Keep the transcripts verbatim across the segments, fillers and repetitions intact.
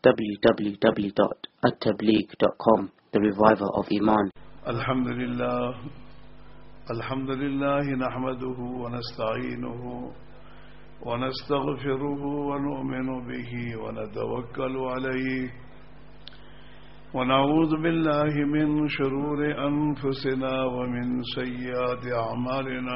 w w w dot at tabligh dot com, the reviver of Iman. Alhamdulillah, Alhamdulillah, nahmaduhu wa nasta'inuhu wa nastaghfiruhu wa nu'minu bihi wa natawakkalu alayhi wa na'udhu billahi min shururi anfusina wa min sayyiati a'malina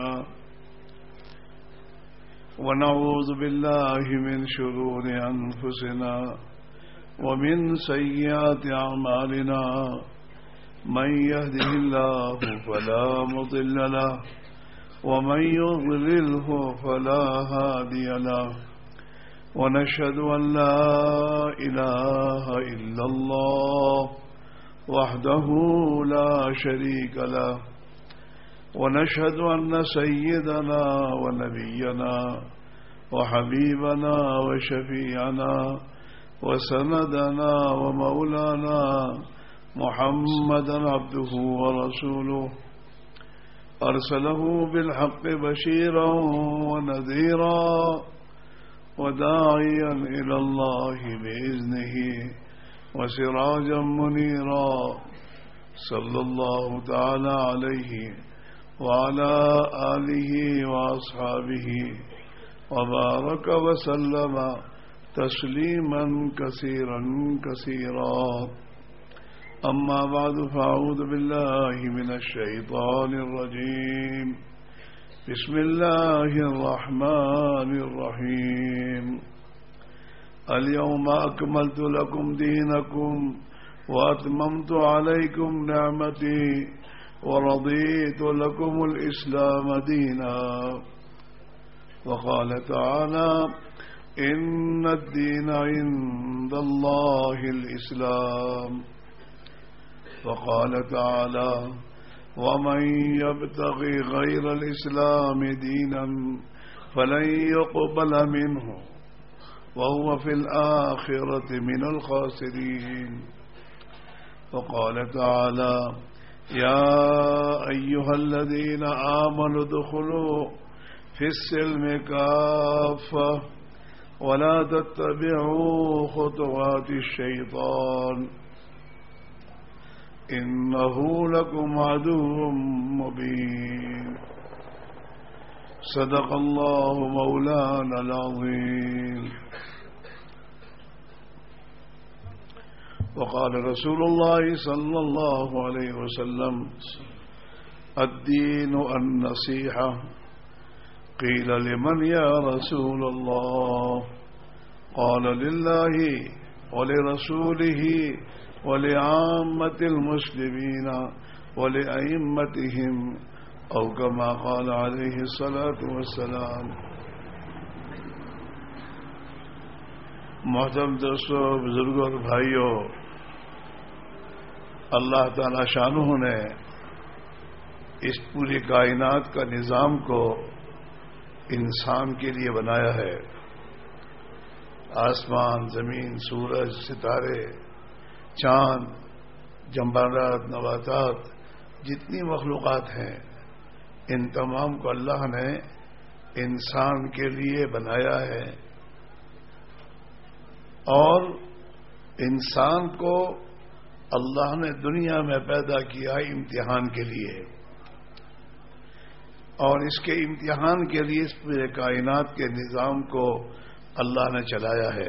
ونعوذ بالله من شرور أنفسنا ومن سيئات أعمالنا من يهده الله فلا مضل له ومن يضلله فلا هادي له ونشهد أن لا إله إلا الله وحده لا شريك له ونشهد أن سيدنا ونبينا وحبيبنا وشفيعنا وسندنا ومولانا محمدا عبده ورسوله أرسله بالحق بشيرا ونذيرا وداعيا إلى الله بإذنه وسراجا منيرا صلى الله تعالى عليه وعلى آله وأصحابه وبارك وسلم تسليما كثيرا كثيرا أما بعد فأعوذ بالله من الشيطان الرجيم بسم الله الرحمن الرحيم اليوم أكملت لكم دينكم وأتممت عليكم نعمتي ورضيت لكم الإسلام دينا وقال تعالى إن الدين عند الله الإسلام وقال تعالى ومن يبتغي غير الإسلام دينا فلن يقبل منه وهو في الآخرة من الخاسرين وقال تعالى يا أيها الذين آمنوا ادخلوا في السلم كافة ولا تتبعوا خطوات الشيطان إنه لكم عدو مبين صدق الله مولانا العظيم وقال رسول الله صلى الله عليه وسلم الدين النصيحة قيل لمن يا رسول الله قال لله ولرسوله ولعامة المسلمين ولأئمتهم أو كما قال عليه الصلاة والسلام. محترم دوستو، بزرگوں اور بھائیوں، اللہ تعالی شانہ نے اس پوری کائنات کا نظام کو انسان کے لیے بنایا ہے. آسمان، زمین، سورج، ستارے، چاند، جمادات، نباتات، جتنی مخلوقات ہیں، ان تمام کو اللہ نے انسان کے لیے بنایا ہے. اور انسان کو اللہ نے دنیا میں پیدا کیا امتحان کے لیے، اور اس کے امتحان کے لیے اس پورے کائنات کے نظام کو اللہ نے چلایا ہے.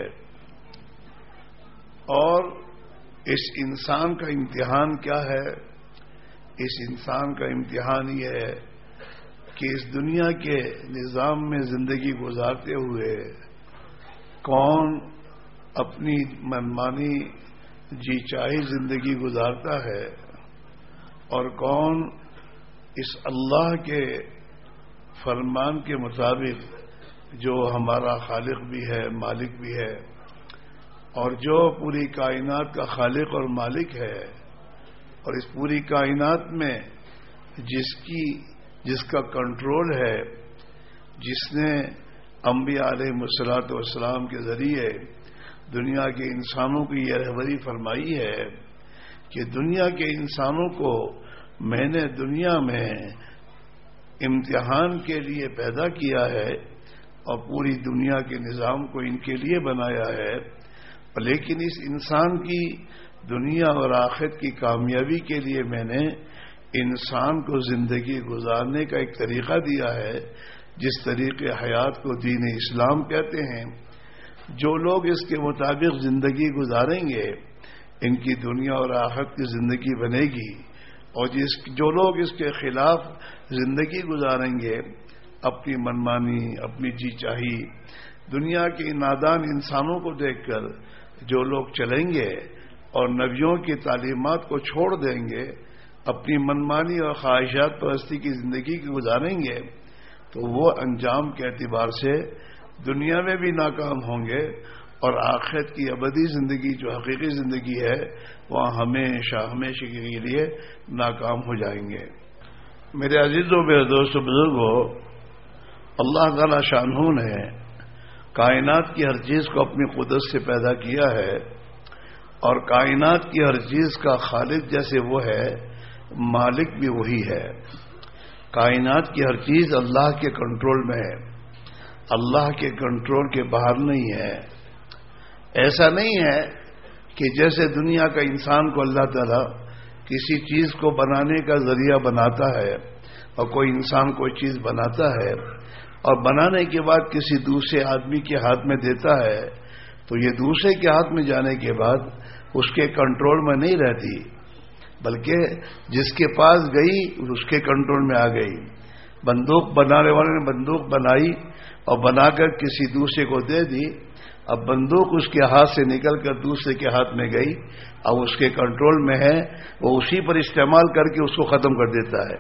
اور اس انسان کا امتحان کیا ہے؟ اس انسان کا امتحان یہ ہے کہ اس دنیا کے نظام میں زندگی گزارتے ہوئے کون اپنی منمانی جی چاہی زندگی گزارتا ہے اور کون اس اللہ کے فرمان کے مطابق، جو ہمارا خالق بھی ہے، مالک بھی ہے، اور جو پوری کائنات کا خالق اور مالک ہے، اور اس پوری کائنات میں جس کی جس کا کنٹرول ہے، جس نے انبیاء علیہ الصلوۃ والسلام کے ذریعے دنیا کے انسانوں کی یہ رہبری فرمائی ہے کہ دنیا کے انسانوں کو میں نے دنیا میں امتحان کے لیے پیدا کیا ہے اور پوری دنیا کے نظام کو ان کے لیے بنایا ہے لیکن اس انسان کی دنیا اور آخرت کی کامیابی کے لیے میں نے انسان کو زندگی گزارنے کا ایک طریقہ دیا ہے، جس طریقے حیات کو دین اسلام کہتے ہیں۔ جو لوگ اس کے مطابق زندگی گزاریں گے ان کی دنیا اور آخرت کی زندگی بنے گی، اور جس جو لوگ اس کے خلاف زندگی گزاریں گے، اپنی منمانی، اپنی جی چاہی، دنیا کے نادان انسانوں کو دیکھ کر جو لوگ چلیں گے اور نبیوں کی تعلیمات کو چھوڑ دیں گے، اپنی منمانی اور خواہشات پرستی کی زندگی کی گزاریں گے، تو وہ انجام کے اعتبار سے دنیا میں بھی ناکام ہوں گے، اور آخرت کی ابدی زندگی جو حقیقی زندگی ہے وہاں ہمیشہ ہمیشہ کے لیے ناکام ہو جائیں گے۔ میرے عزیزوں، میرے دوستوں، بزرگوں، اللہ تعالی شانہ نے کائنات کی ہر چیز کو اپنی قدرت سے پیدا کیا ہے، اور کائنات کی ہر چیز کا خالق جیسے وہ ہے، مالک بھی وہی ہے۔ کائنات کی ہر چیز اللہ کے کنٹرول میں ہے، اللہ کے کنٹرول کے باہر نہیں ہے۔ ایسا نہیں ہے کہ جیسے دنیا کا انسان کو اللہ تعالیٰ کسی چیز کو بنانے کا ذریعہ بناتا ہے، اور کوئی انسان کوئی چیز بناتا ہے اور بنانے کے بعد کسی دوسرے آدمی کے ہاتھ میں دیتا ہے، تو یہ دوسرے کے ہاتھ میں جانے کے بعد اس کے کنٹرول میں نہیں رہتی، بلکہ جس کے پاس گئی اس کے کنٹرول میں آ گئی۔ بندوق بنانے والے نے بندوق بنائی اور بنا کر کسی دوسرے کو دے دی، اب بندوق اس کے ہاتھ سے نکل کر دوسرے کے ہاتھ میں گئی، اب اس کے کنٹرول میں ہے، وہ اسی پر استعمال کر کے اس کو ختم کر دیتا ہے،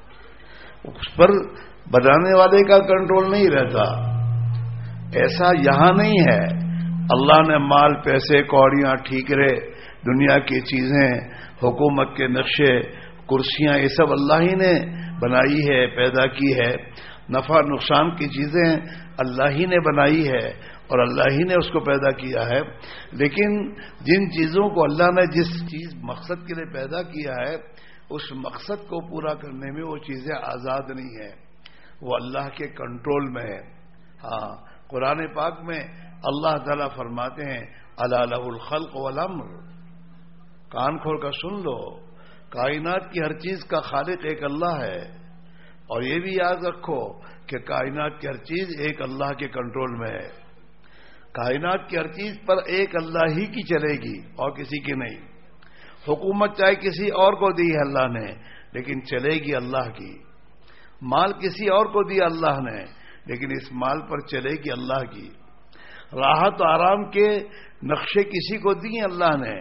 اس پر بنانے والے کا کنٹرول نہیں رہتا۔ ایسا یہاں نہیں ہے۔ اللہ نے مال، پیسے، کوڑیاں، ٹھیکرے، دنیا کی چیزیں، حکومت کے نقشے، کرسیاں، یہ سب اللہ ہی نے بنائی ہے، پیدا کی ہے۔ نفع نقصان کی چیزیں اللہ ہی نے بنائی ہے اور اللہ ہی نے اس کو پیدا کیا ہے، لیکن جن چیزوں کو اللہ نے جس چیز مقصد کے لیے پیدا کیا ہے اس مقصد کو پورا کرنے میں وہ چیزیں آزاد نہیں ہیں، وہ اللہ کے کنٹرول میں ہے۔ ہاں، قرآن پاک میں اللہ تعالیٰ فرماتے ہیں الا لہ الخلق والامر، کان کھول کر سن لو، کائنات کی ہر چیز کا خالق ایک اللہ ہے، اور یہ بھی یاد رکھو کہ کائنات کی ہر چیز ایک اللہ کے کنٹرول میں ہے۔ کائنات کی ہر چیز پر ایک اللہ ہی کی چلے گی اور کسی کی نہیں۔ حکومت چاہے کسی اور کو دی ہے اللہ نے، لیکن چلے گی اللہ کی۔ مال کسی اور کو دیا اللہ نے، لیکن اس مال پر چلے گی اللہ کی۔ راحت و آرام کے نقشے کسی کو دیے اللہ نے،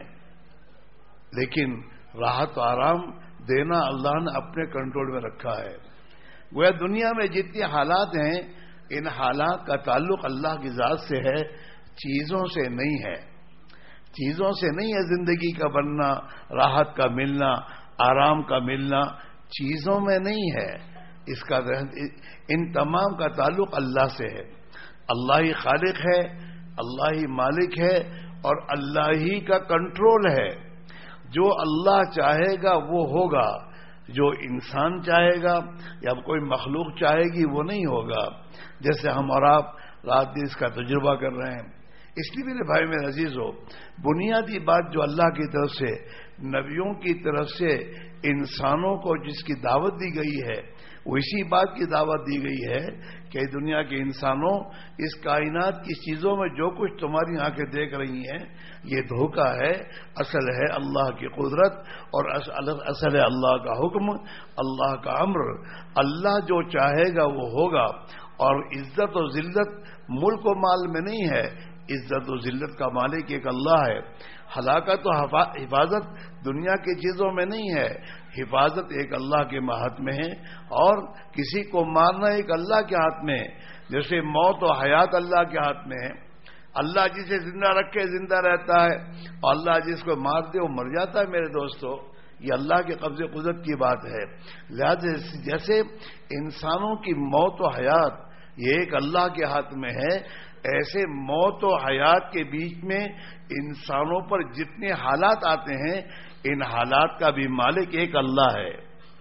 لیکن راحت و آرام دینا اللہ نے اپنے کنٹرول میں رکھا ہے۔ وہ دنیا میں جتنے حالات ہیں ان حالات کا تعلق اللہ کی ذات سے ہے، چیزوں سے نہیں ہے۔ چیزوں سے نہیں ہے زندگی کا بننا، راحت کا ملنا، آرام کا ملنا، چیزوں میں نہیں ہے۔ اس کا ان تمام کا تعلق اللہ سے ہے۔ اللہ ہی خالق ہے، اللہ ہی مالک ہے، اور اللہ ہی کا کنٹرول ہے۔ جو اللہ چاہے گا وہ ہوگا، جو انسان چاہے گا یا کوئی مخلوق چاہے گی وہ نہیں ہوگا۔ جیسے ہم اور آپ رات دن اس کا تجربہ کر رہے ہیں۔ اس لیے میرے بھائی میرے عزیز ہو، بنیادی بات جو اللہ کی طرف سے، نبیوں کی طرف سے انسانوں کو جس کی دعوت دی گئی ہے، وہ اسی بات کی دعوت دی گئی ہے کہ دنیا کے انسانوں، اس کائنات کی چیزوں میں جو کچھ تمہاری آنکھیں دیکھ رہی ہیں یہ دھوکہ ہے، اصل ہے اللہ کی قدرت، اور اصل ہے اللہ کا حکم، اللہ کا امر۔ اللہ جو چاہے گا وہ ہوگا، اور عزت و ذلت ملک و مال میں نہیں ہے، عزت و ذلت کا مالک ایک اللہ ہے۔ ہلاکت و حفاظت دنیا کی چیزوں میں نہیں ہے، حفاظت ایک اللہ کے ہاتھ میں ہے، اور کسی کو مارنا ایک اللہ کے ہاتھ میں ہے۔ جیسے موت و حیات اللہ کے ہاتھ میں ہے، اللہ جسے زندہ رکھے زندہ رہتا ہے، اور اللہ جس کو مار دے وہ مر جاتا ہے۔ میرے دوستو، یہ اللہ کے قبضے قدرت کی بات ہے۔ لہذا جیسے انسانوں کی موت و حیات یہ ایک اللہ کے ہاتھ میں ہے، ایسے موت و حیات کے بیچ میں انسانوں پر جتنے حالات آتے ہیں ان حالات کا بھی مالک ایک اللہ ہے۔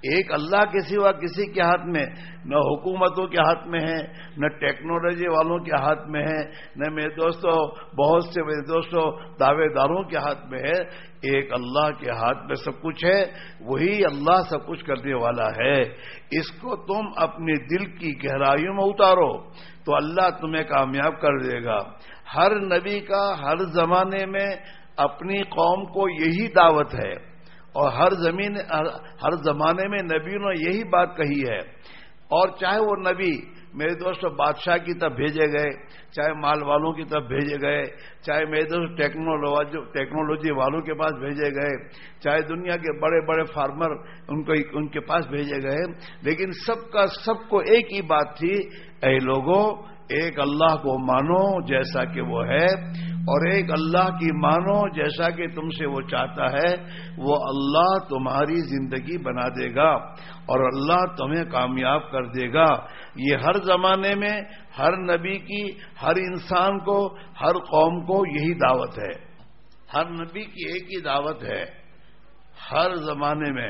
ایک اللہ کے سوا کسی کے ہاتھ میں نہ حکومتوں کے ہاتھ میں ہے، نہ ٹیکنالوجی والوں کے ہاتھ میں ہے، نہ میرے دوستوں بہت سے میرے دوستوں دعوے داروں کے ہاتھ میں ہے۔ ایک اللہ کے ہاتھ میں سب کچھ ہے، وہی اللہ سب کچھ کرنے والا ہے۔ اس کو تم اپنے دل کی گہرائیوں میں اتارو تو اللہ تمہیں کامیاب کر دے گا۔ ہر نبی کا ہر زمانے میں اپنی قوم کو یہی دعوت ہے، اور ہر زمین ہر زمانے میں نبیوں نے یہی بات کہی ہے۔ اور چاہے وہ نبی میرے دوستوں بادشاہ کی طرف بھیجے گئے، چاہے مال والوں کی طرف بھیجے گئے، چاہے میرے دوست ٹیکنالوجی والوں کے پاس بھیجے گئے، چاہے دنیا کے بڑے بڑے فارمر ان کو ان کے پاس بھیجے گئے، لیکن سب کا سب کو ایک ہی بات تھی، اے لوگوں ایک اللہ کو مانو جیسا کہ وہ ہے، اور ایک اللہ کی مانو جیسا کہ تم سے وہ چاہتا ہے، وہ اللہ تمہاری زندگی بنا دے گا اور اللہ تمہیں کامیاب کر دے گا۔ یہ ہر زمانے میں ہر نبی کی، ہر انسان کو، ہر قوم کو یہی دعوت ہے۔ ہر نبی کی ایک ہی دعوت ہے ہر زمانے میں،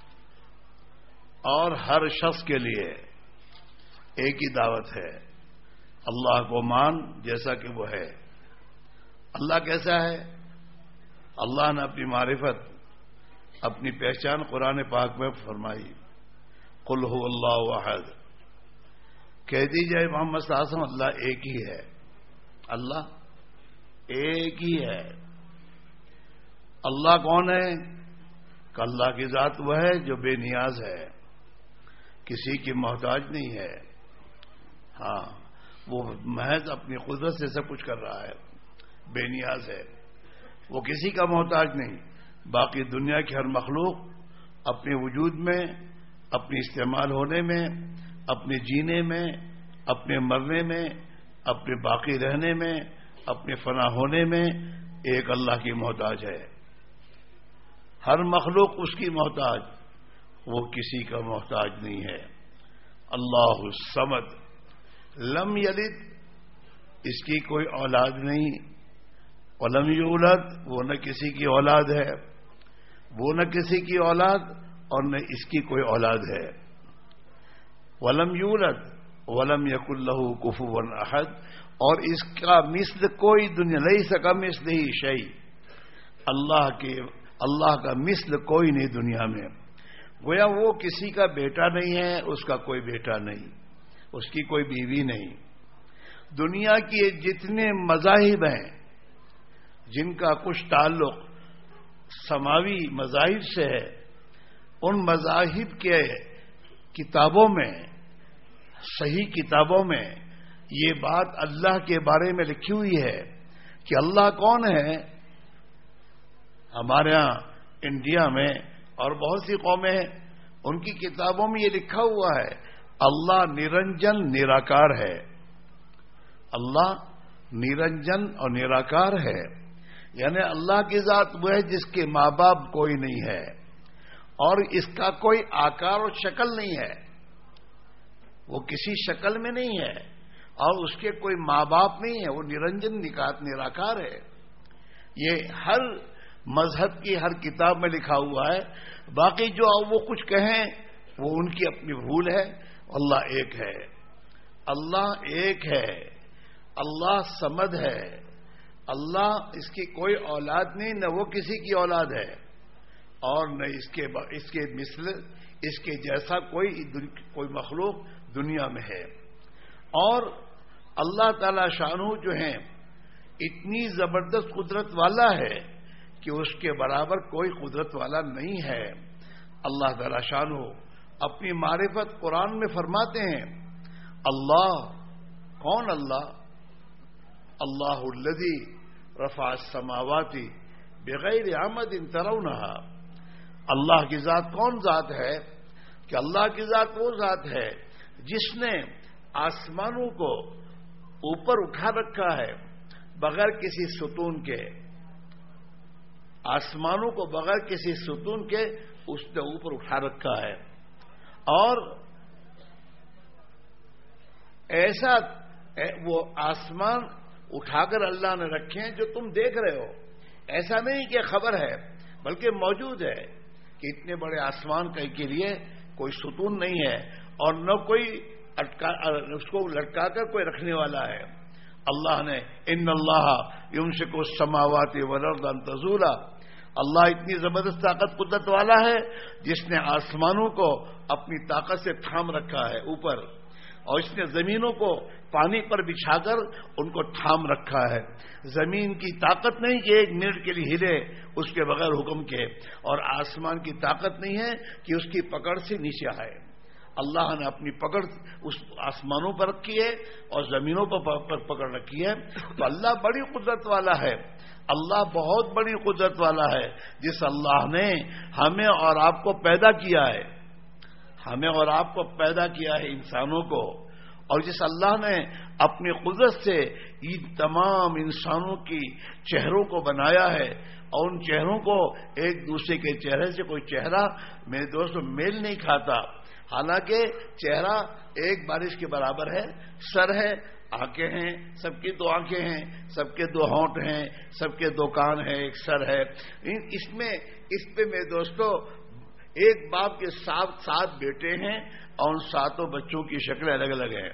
اور ہر شخص کے لیے ایک ہی دعوت ہے، اللہ کو مان جیسا کہ وہ ہے۔ اللہ کیسا ہے؟ اللہ نے اپنی معرفت، اپنی پہچان قرآن پاک میں فرمائی، قل هو اللہ احد، کہہ دیجئے محمد صلی اللہ علیہ وسلم اللہ ایک ہی ہے، اللہ ایک ہی ہے۔ اللہ کون ہے؟ کہ اللہ کی ذات وہ ہے جو بے نیاز ہے، کسی کی محتاج نہیں ہے، ہاں وہ محض اپنی قدرت سے سب کچھ کر رہا ہے، بے نیاز ہے، وہ کسی کا محتاج نہیں۔ باقی دنیا کی ہر مخلوق اپنے وجود میں، اپنے استعمال ہونے میں، اپنے جینے میں، اپنے مرنے میں، اپنے باقی رہنے میں، اپنے فنا ہونے میں ایک اللہ کی محتاج ہے۔ ہر مخلوق اس کی محتاج، وہ کسی کا محتاج نہیں ہے۔ اللہ الصمد، لم یلد، اس کی کوئی اولاد نہیں، ولم یولد، وہ نہ کسی کی اولاد ہے، وہ نہ کسی کی اولاد اور نہ اس کی کوئی اولاد ہے۔ ولم یولد ولم یکن لہ کفوا احد، اور اس کا مثل کوئی دنیا لیس کمثلہ شیء، اللہ کے اللہ کا مثل کوئی نہیں دنیا میں۔ گویا وہ کسی کا بیٹا نہیں ہے، اس کا کوئی بیٹا نہیں، اس کی کوئی بیوی نہیں۔ دنیا کے جتنے مذاہب ہیں جن کا کچھ تعلق سماوی مذاہب سے ہے، ان مذاہب کے کتابوں میں، صحیح کتابوں میں یہ بات اللہ کے بارے میں لکھی ہوئی ہے کہ اللہ کون ہے۔ ہمارے ہاں انڈیا میں اور بہت سی قومیں ہیں، ان کی کتابوں میں یہ لکھا ہوا ہے اللہ نرنجن نراکار ہے، اللہ نرنجن اور نراکار ہے، یعنی اللہ کی ذات وہ ہے جس کے ماں باپ کوئی نہیں ہے اور اس کا کوئی آکار اور شکل نہیں ہے، وہ کسی شکل میں نہیں ہے اور اس کے کوئی ماں باپ نہیں ہے، وہ نرنجن نکات نراکار ہے۔ یہ ہر مذہب کی ہر کتاب میں لکھا ہوا ہے۔ باقی جو وہ کچھ کہیں وہ ان کی اپنی بھول ہے۔ اللہ ایک ہے، اللہ ایک ہے، اللہ صمد ہے، اللہ اس کی کوئی اولاد نہیں، نہ وہ کسی کی اولاد ہے اور نہ اس کے اس کے مثل اس کے جیسا کوئی کوئی مخلوق دنیا میں ہے۔ اور اللہ تعالی شانہ جو ہیں اتنی زبردست قدرت والا ہے کہ اس کے برابر کوئی قدرت والا نہیں ہے۔ اللہ تعالی شانہ اپنی معرفت قرآن میں فرماتے ہیں، اللہ کون؟ اللہ اللہ الذی رفع السماوات بغیر عمد ترونہا، اللہ کی ذات کون ذات ہے کہ اللہ کی ذات وہ ذات ہے جس نے آسمانوں کو اوپر اٹھا رکھا ہے بغیر کسی ستون کے، آسمانوں کو بغیر کسی ستون کے اس نے اوپر اٹھا رکھا ہے، اور ایسا وہ آسمان اٹھا کر اللہ نے رکھے ہیں جو تم دیکھ رہے ہو، ایسا نہیں کہ خبر ہے بلکہ موجود ہے کہ اتنے بڑے آسمان کے لیے کوئی ستون نہیں ہے اور نہ کوئی اٹکا اس کو لٹکا کر کوئی رکھنے والا ہے. اللہ نے ان اللہ یمسک السماوات والارض ان تزولا، اللہ اتنی زبردست طاقت قدرت والا ہے جس نے آسمانوں کو اپنی طاقت سے تھام رکھا ہے اوپر، اور اس نے زمینوں کو پانی پر بچھا کر ان کو تھام رکھا ہے. زمین کی طاقت نہیں کہ ایک منٹ کے لیے ہلے اس کے بغیر حکم کے، اور آسمان کی طاقت نہیں ہے کہ اس کی پکڑ سے نیچے آئے. اللہ نے اپنی پکڑ اس آسمانوں پر رکھی ہے اور زمینوں پر پکڑ رکھی ہے. تو اللہ بڑی قدرت والا ہے، اللہ بہت بڑی قدرت والا ہے. جس اللہ نے ہمیں اور آپ کو پیدا کیا ہے، ہمیں اور آپ کو پیدا کیا ہے انسانوں کو، اور جس اللہ نے اپنی قدرت سے ان تمام انسانوں کی چہروں کو بنایا ہے، اور ان چہروں کو ایک دوسرے کے چہرے سے کوئی چہرہ میرے دوستوں میل نہیں کھاتا. حالانکہ چہرہ ایک بارش کے برابر ہے، سر ہے، آنکھیں ہیں، سب کی دو آنکھیں ہیں، سب کے دو ہونٹ ہیں، سب کے دو کان ہیں، ایک سر ہے. اس میں اس پہ میرے دوستوں ایک باپ کے سات سات بیٹے ہیں اور ان ساتوں بچوں کی شکلیں الگ الگ ہیں،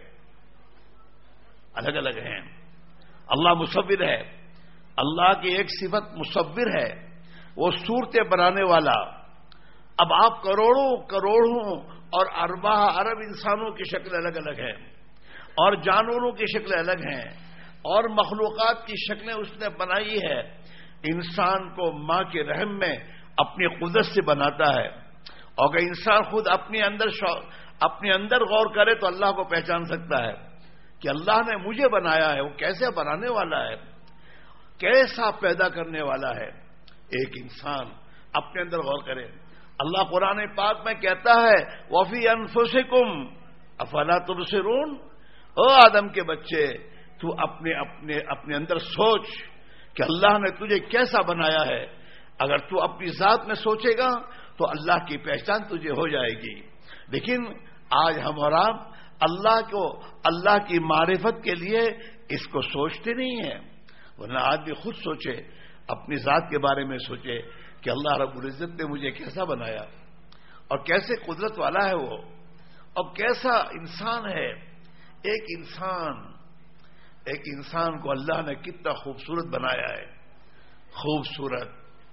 الگ الگ ہیں. اللہ مصور ہے، اللہ کی ایک صفت مصور ہے، وہ صورتیں بنانے والا. اب آپ کروڑوں کروڑوں اور ارباں ارب انسانوں کی شکلیں الگ الگ ہیں، اور جانوروں کی شکلیں الگ ہیں، اور مخلوقات کی شکلیں اس نے بنائی ہے. انسان کو ماں کے رحم میں اپنی قدرت سے بناتا ہے، اور اگر انسان خود اپنے اندر اپنے اندر غور کرے تو اللہ کو پہچان سکتا ہے کہ اللہ نے مجھے بنایا ہے. وہ کیسے بنانے والا ہے، کیسا پیدا کرنے والا ہے. ایک انسان اپنے اندر غور کرے. اللہ قرآن پاک میں کہتا ہے وَفِي أَنفُسِكُمْ أَفَلَا تُبْصِرُونَ، او آدم کے بچے تو اپنے اپنے اپنے اندر سوچ کہ اللہ نے تجھے کیسا بنایا ہے. اگر تو اپنی ذات میں سوچے گا تو اللہ کی پہچان تجھے ہو جائے گی. لیکن آج ہم اور آپ اللہ کو اللہ کی معرفت کے لیے اس کو سوچتے نہیں ہیں. ورنہ آدمی خود سوچے، اپنی ذات کے بارے میں سوچے کہ اللہ رب العزت نے مجھے کیسا بنایا اور کیسے قدرت والا ہے وہ، اور کیسا انسان ہے. ایک انسان ایک انسان کو اللہ نے کتنا خوبصورت بنایا ہے. خوبصورت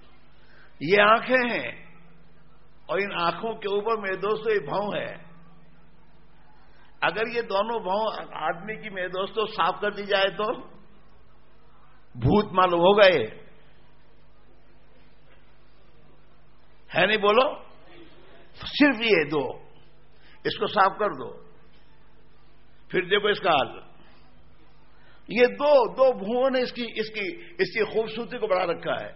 یہ آنکھیں ہیں، اور ان آنکھوں کے اوپر میرے دوستوں یہ بھاؤں ہے. اگر یہ دونوں بھاؤں آدمی کی میرے دوستوں صاف کر دی جائے تو بھوت معلوم ہو گئے ہے. نہیں بولو، صرف یہ دو اس کو صاف کر دو، پھر دیکھو اس کا حال. یہ دو دو بھوؤں نے اس کی اس کی اس کی خوبصورتی کو بڑھا رکھا ہے،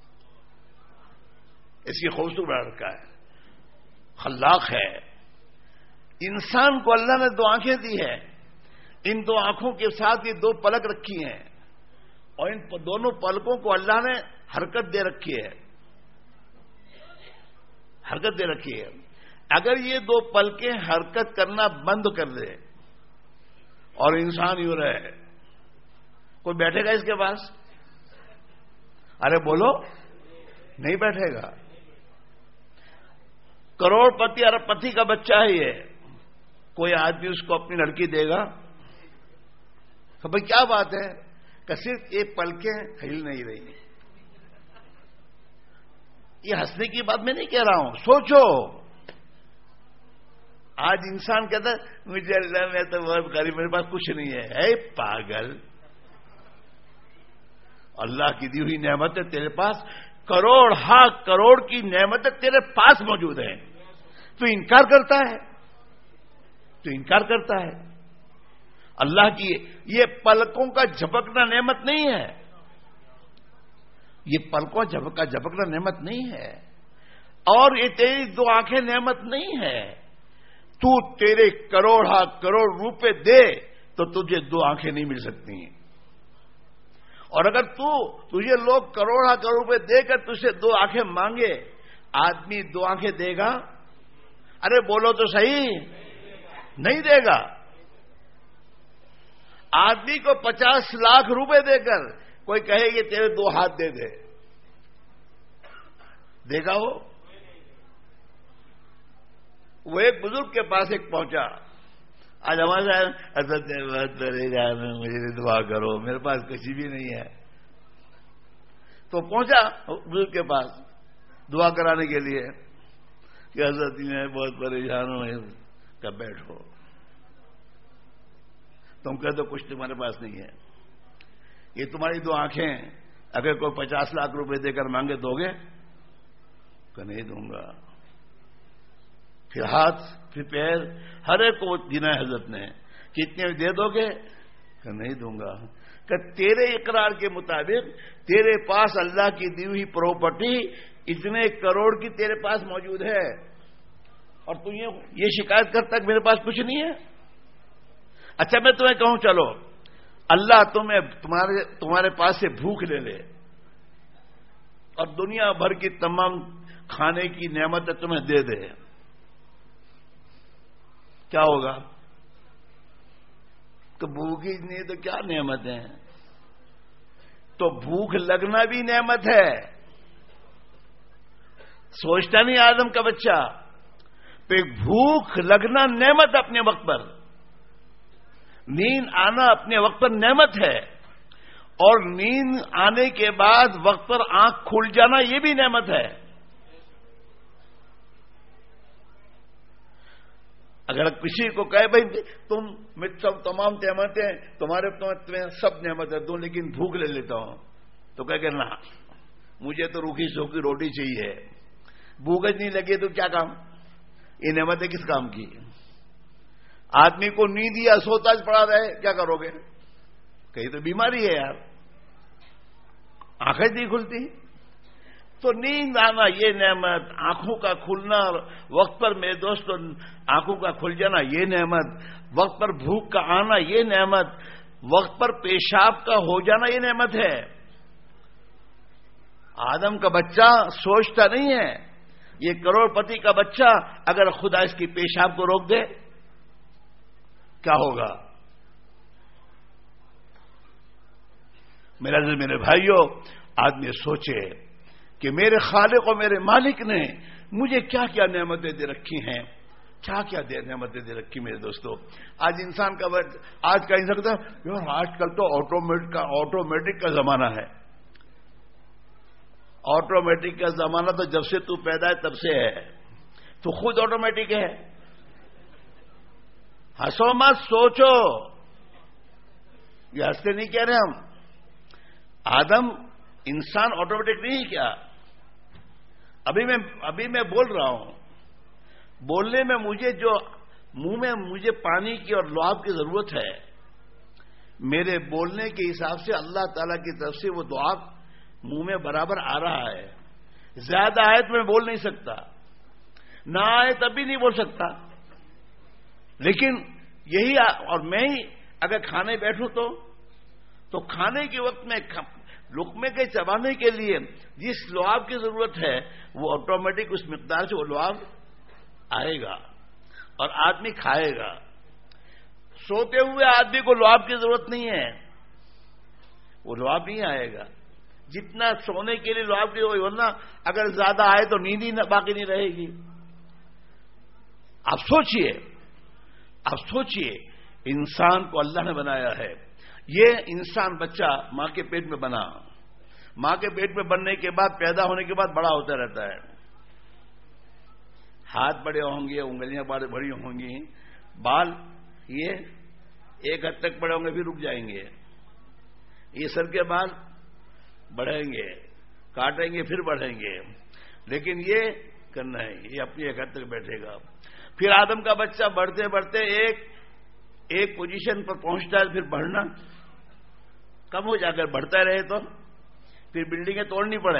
اس کی خوبصورتی بڑھا رکھا ہے. خلاق ہے. انسان کو اللہ نے دو آنکھیں دی ہے، ان دو آنکھوں کے ساتھ یہ دو پلک رکھی ہیں، اور ان دونوں پلکوں کو اللہ نے حرکت دے رکھی ہے، حرکت دے رکھی ہے. اگر یہ دو پلکیں حرکت کرنا بند کر دے اور انسان یوں رہے، کوئی بیٹھے گا اس کے پاس؟ ارے بولو، نہیں بیٹھے گا. کروڑ پتی ارب پتی کا بچہ ہے یہ، کوئی آدمی اس کو اپنی لڑکی دے گا تو بھائی کیا بات ہے کہ صرف ایک پلکیں ہل نہیں رہی. یہ ہنسنے کی بات میں نہیں کہہ رہا ہوں، سوچو. آج انسان کہتا ہے مجھے اللہ نے تو بہت غریب، میرے پاس کچھ نہیں ہے. اے پاگل، اللہ کی دی ہوئی نعمت ہے تیرے پاس، کروڑ ہا کروڑ کی نعمتیں تیرے پاس موجود ہیں، تو انکار کرتا ہے تو انکار کرتا ہے. اللہ کی یہ پلکوں کا جھپکنا نعمت نہیں ہے، یہ پلکوں کا جھپکنا نعمت نہیں ہے، اور یہ تیری دو آنکھیں نعمت نہیں ہے. تو تیرے کروڑ ہا کروڑ روپے دے تو تجھے دو آنکھیں نہیں مل سکتی ہیں. اور اگر تو تجھے لوگ کروڑ ہا کروڑ روپے دے کر تجھے دو آنکھیں مانگے، آدمی دو آنکھیں دے گا؟ ارے بولو تو صحیح، نہیں دے گا. آدمی کو پچاس لاکھ روپے دے کر کوئی کہے کہ تیرے دو ہاتھ دے دے، دے گا وہ؟ وہ ایک بزرگ کے پاس ایک پہنچا. آج ہمارے ساتھ حضرت بہت پریشان ہوں, مجھے دعا کرو, میرے پاس کسی بھی نہیں ہے. تو پہنچا بزرگ کے پاس دعا کرانے کے لیے کہ حضرت میں بہت پریشان ہوں. کہ بیٹھو. تم کہتے کچھ تمہارے پاس نہیں ہے, یہ تمہاری دو آنکھیں اگر کوئی پچاس لاکھ روپے دے کر مانگے دو گے؟ کہ نہیں دوں گا. پھر ہاتھ پھر پیر ہر ایک کو دینا ہے حضرت نے, کتنے دے دو گے؟ کہ نہیں دوں گا. کہ تیرے اقرار کے مطابق تیرے پاس اللہ کی دی ہوئی پراپرٹی اتنے کروڑ کی تیرے پاس موجود ہے, اور تم یہ شکایت کرتا کہ میرے پاس کچھ نہیں ہے. اچھا میں تمہیں کہوں چلو اللہ تمہیں تمہارے تمہارے پاس سے بھوک لے لے اور دنیا بھر کی تمام کھانے کی نعمتیں تمہیں دے دے, کیا ہوگا؟ کہ بھوک ہی نہیں تو کیا نعمت ہے؟ تو بھوک لگنا بھی نعمت ہے. سوچتا نہیں آدم کا بچہ پہ بھوک لگنا نعمت اپنے وقت پر, نیند آنا اپنے وقت پر نعمت ہے, اور نیند آنے کے بعد وقت پر آنکھ کھل جانا یہ بھی نعمت ہے. اگر کسی کو کہے بھائی تم میں سب تمام نعمتیں تمہارے تمہیں سب نعمتیں دوں لیکن بھوک لے لیتا ہوں, تو کہہ کہ نہ مجھے تو روکھی سوکھی روٹی چاہیے. بھوک نہیں لگے تو کیا کام؟ یہ نعمتیں کس کام کی؟ آدمی کو نیند یا سوتا پڑا رہے کیا کرو گے؟ کہیں تو بیماری ہے یار, آنکھیں نہیں کھلتی. تو نیند آنا یہ نعمت, آنکھوں کا کھلنا وقت پر میرے دوستو آنکھوں کا کھل جانا یہ نعمت, وقت پر بھوک کا آنا یہ نعمت, وقت پر پیشاب کا ہو جانا یہ نعمت ہے. آدم کا بچہ سوچتا نہیں ہے, یہ کروڑ پتی کا بچہ اگر خدا اس کی پیشاب کو روک دے کیا ہوگا؟ میرا دل میرے بھائیوں, آدمی سوچے کہ میرے خالق اور میرے مالک نے مجھے کیا کیا نعمتیں دے رکھی ہیں, کیا کیا دے نعمتیں دے رکھی میرے دوستو. آج انسان کا آج کا انسان کہتا ہے یار آج کل تو آٹومیٹک کا آٹومیٹک کا زمانہ ہے. آٹومیٹک کا زمانہ تو جب سے تو پیدا ہے تب سے ہے, تو خود آٹومیٹک ہے. ہنسو مت, سوچو. یہ ہنستے نہیں کہہ رہے ہم. آدم انسان آٹومیٹک نہیں کیا. ابھی میں ابھی میں بول رہا ہوں, بولنے میں مجھے جو منہ میں مجھے پانی کی اور لعاب کی ضرورت ہے, میرے بولنے کے حساب سے اللہ تعالی کی طرف سے وہ دعا منہ میں برابر آ رہا ہے. زیادہ آئے تو میں بول نہیں سکتا, نہ آئے تب بھی نہیں بول سکتا. لیکن یہی اور میں ہی اگر کھانے بیٹھوں تو تو کھانے کے وقت میں لقمے کے چبانے کے لیے جس لعاب کی ضرورت ہے وہ آٹومیٹک اس مقدار سے وہ لعاب آئے گا اور آدمی کھائے گا. سوتے ہوئے آدمی کو لعاب کی ضرورت نہیں ہے, وہ لعاب نہیں آئے گا. جتنا سونے کے لیے لعاب کی ہوئی, ورنہ اگر زیادہ آئے تو نیند ہی باقی نہیں رہے گی. آپ سوچئے آپ سوچئے انسان کو اللہ نے بنایا ہے. یہ انسان بچہ ماں کے پیٹ میں بنا, ماں کے پیٹ میں بننے کے بعد پیدا ہونے کے بعد بڑا ہوتا رہتا ہے. ہاتھ بڑے ہوں گے, انگلیاں بڑی ہوں گی, بال یہ ایک حد تک بڑے ہوں گے پھر رک جائیں گے. یہ سر کے بال بڑھیں گے, کاٹیں گے پھر بڑھیں گے, لیکن یہ کرنا ہے یہ اپنی ایک حد تک بیٹھے گا. پھر آدم کا بچہ بڑھتے بڑھتے ایک ایک پوزیشن پر پہنچتا ہے, پھر بڑھنا کم ہو جا کر بڑھتا رہے تو پھر بلڈنگیں توڑنی پڑے.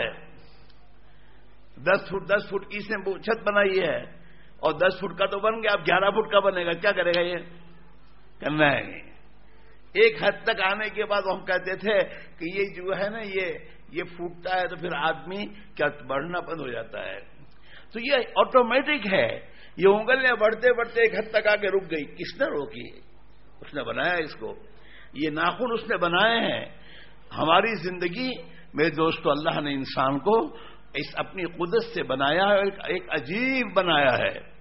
دس فٹ دس فٹ کی اس نے چھت بنائی ہے اور دس فٹ کا تو بن گیا, اب گیارہ فٹ کا بنے گا. کیا کرے گا؟ یہ کرنا ہے. ایک حد تک آنے کے بعد ہم کہتے تھے کہ یہ جو ہے نا یہ یہ پھوٹتا ہے تو پھر آدمی کیا بڑھنا بند ہو جاتا ہے. تو یہ آٹومیٹک ہے. یہ انگلیاں بڑھتے بڑھتے ایک حد تک آ کے رک گئی. کس نے روکی؟ اس نے بنایا اس کو. یہ ناخن اس نے بنائے ہیں. ہماری زندگی میرے دوستو اللہ نے انسان کو اس اپنی قدرت سے بنایا ہے, ایک عجیب بنایا ہے.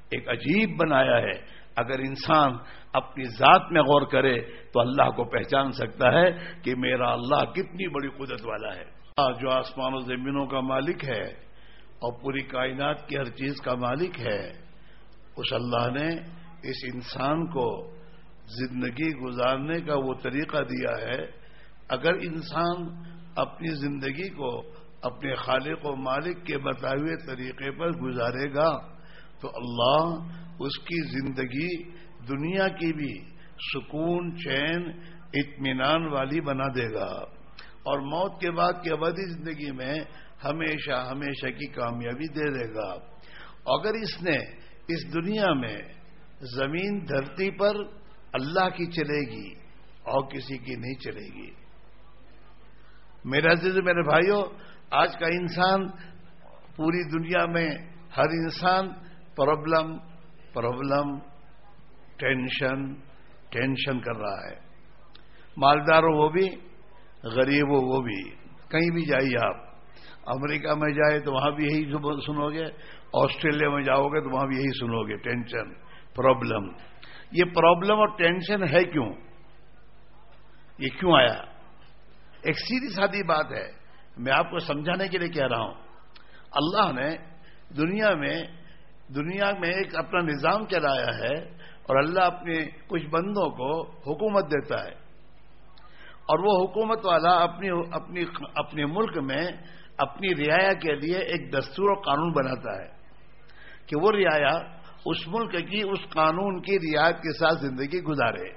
ایک عجیب بنایا ہے. اگر انسان اپنی ذات میں غور کرے تو اللہ کو پہچان سکتا ہے کہ میرا اللہ کتنی بڑی قدرت والا ہے. جو آسمان و زمینوں کا مالک ہے اور پوری کائنات کی ہر چیز کا مالک ہے، اس اللہ نے اس انسان کو زندگی گزارنے کا وہ طریقہ دیا ہے. اگر انسان اپنی زندگی کو اپنے خالق و مالک کے بتائے ہوئے طریقے پر گزارے گا تو اللہ اس کی زندگی دنیا کی بھی سکون، چین، اطمینان والی بنا دے گا، اور موت کے بعد کی ابدی زندگی میں ہمیشہ ہمیشہ کی کامیابی دے دے گا. اگر اس نے اس دنیا میں زمین دھرتی پر اللہ کی چلے گی اور کسی کی نہیں چلے گی. میرے عزیز میرے بھائیوں، آج کا انسان پوری دنیا میں ہر انسان پرابلم پرابلم ٹینشن ٹینشن کر رہا ہے. مالدار ہو وہ بھی، غریب ہو وہ بھی. کہیں بھی جائیے آپ، امریکہ میں جائے تو وہاں بھی یہی سنو گے، آسٹریلیا میں جاؤ گے تو وہاں بھی یہی سنو گے، ٹینشن، پرابلم. یہ پرابلم اور ٹینشن ہے کیوں؟ یہ کیوں آیا؟ ایک سیدھی سادی بات ہے، میں آپ کو سمجھانے کے لیے کہہ رہا ہوں. اللہ نے دنیا میں دنیا میں ایک اپنا نظام چلایا ہے، اور اللہ اپنے کچھ بندوں کو حکومت دیتا ہے، اور وہ حکومت والا اپنی اپنی اپنے ملک میں اپنی رعایا کے لیے ایک دستور و قانون بناتا ہے کہ وہ رعایا اس ملک کی اس قانون کی رعایت کے ساتھ زندگی گزارے.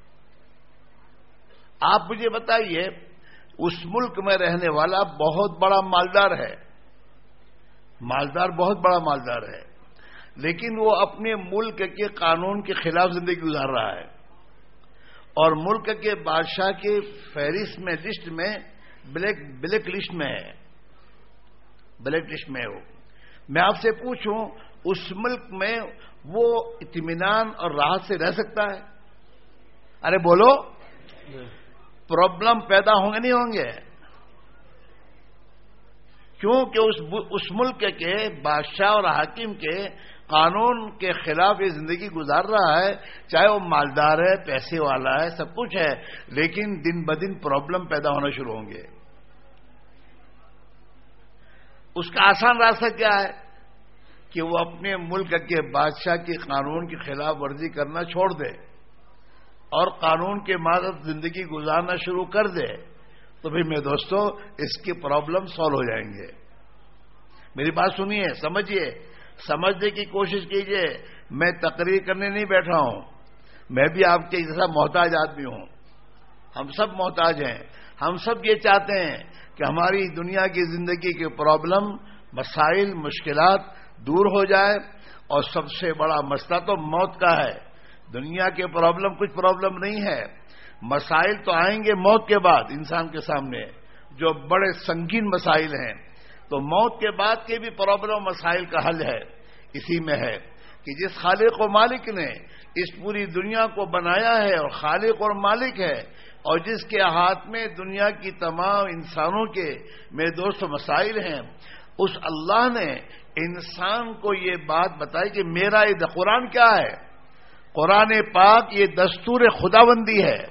آپ مجھے بتائیے، اس ملک میں رہنے والا بہت بڑا مالدار ہے، مالدار بہت بڑا مالدار ہے، لیکن وہ اپنے ملک کے قانون کے خلاف زندگی گزار رہا ہے، اور ملک کے بادشاہ کے فہرست میں، لسٹ میں، بلیک بلیک لسٹ میں ہے، بلیک لسٹ میں ہو. میں آپ سے پوچھوں، اس ملک میں وہ اطمینان اور راحت سے رہ سکتا ہے؟ ارے بولو، پرابلم پیدا ہوں گے نہیں ہوں گے؟ کیونکہ اس اس ملک کے بادشاہ اور حاکم کے قانون کے خلاف یہ زندگی گزار رہا ہے. چاہے وہ مالدار ہے، پیسے والا ہے، سب کچھ ہے، لیکن دن بدن پرابلم پیدا ہونا شروع ہوں گے. اس کا آسان راستہ کیا ہے کہ وہ اپنے ملک کے بادشاہ کے قانون کی خلاف ورزی کرنا چھوڑ دے اور قانون کے ماتحت زندگی گزارنا شروع کر دے. تو پھر میرے دوستو، اس کی پرابلم سالو ہو جائیں گے. میری بات سنیے، سمجھیے، سمجھنے کی کوشش کیجیے. میں تقریر کرنے نہیں بیٹھا ہوں، میں بھی آپ کے جیسا محتاج آدمی ہوں. ہم سب محتاج ہیں. ہم سب یہ چاہتے ہیں کہ ہماری دنیا کی زندگی کے پرابلم، مسائل، مشکلات دور ہو جائے. اور سب سے بڑا مسئلہ تو موت کا ہے. دنیا کے پرابلم کچھ پرابلم نہیں ہے. مسائل تو آئیں گے موت کے بعد انسان کے سامنے، جو بڑے سنگین مسائل ہیں. تو موت کے بعد کے بھی پرابلم مسائل کا حل ہے اسی میں ہے کہ جس خالق و مالک نے اس پوری دنیا کو بنایا ہے اور خالق اور مالک ہے، اور جس کے ہاتھ میں دنیا کی تمام انسانوں کے میرے دوست مسائل ہیں، اس اللہ نے انسان کو یہ بات بتائی کہ میرا یہ قرآن کیا ہے؟ قرآن پاک یہ دستور خداوندی ہے.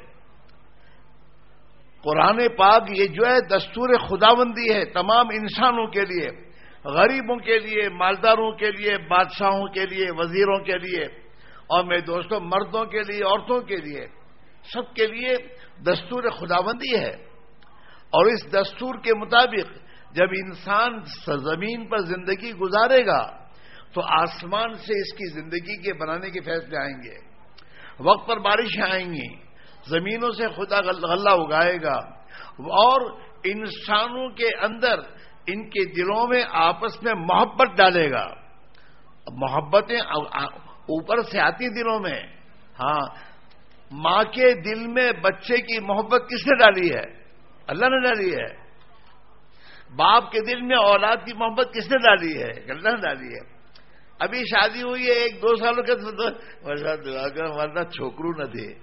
قرآن پاک یہ جو ہے دستور خداوندی ہے تمام انسانوں کے لیے، غریبوں کے لیے، مالداروں کے لیے، بادشاہوں کے لیے، وزیروں کے لیے، اور میرے دوستوں مردوں کے لیے، عورتوں کے لیے، سب کے لیے دستور خداوندی ہے. اور اس دستور کے مطابق جب انسان زمین پر زندگی گزارے گا تو آسمان سے اس کی زندگی کے بنانے کے فیصلے آئیں گے. وقت پر بارشیں آئیں گی، زمینوں سے خدا غلہ اگائے گا، اور انسانوں کے اندر، ان کے دلوں میں آپس میں محبت ڈالے گا. محبتیں اوپر سے آتی دلوں میں. ہاں، ماں کے دل میں بچے کی محبت کس نے ڈالی ہے؟ اللہ نے ڈالی ہے. باپ کے دل میں اولاد کی محبت کس نے ڈالی ہے؟ اللہ نے ڈالی ہے. ابھی شادی ہوئی ہے ایک دو سالوں کے دعا کر ہمارا چھوکرو نہ دے،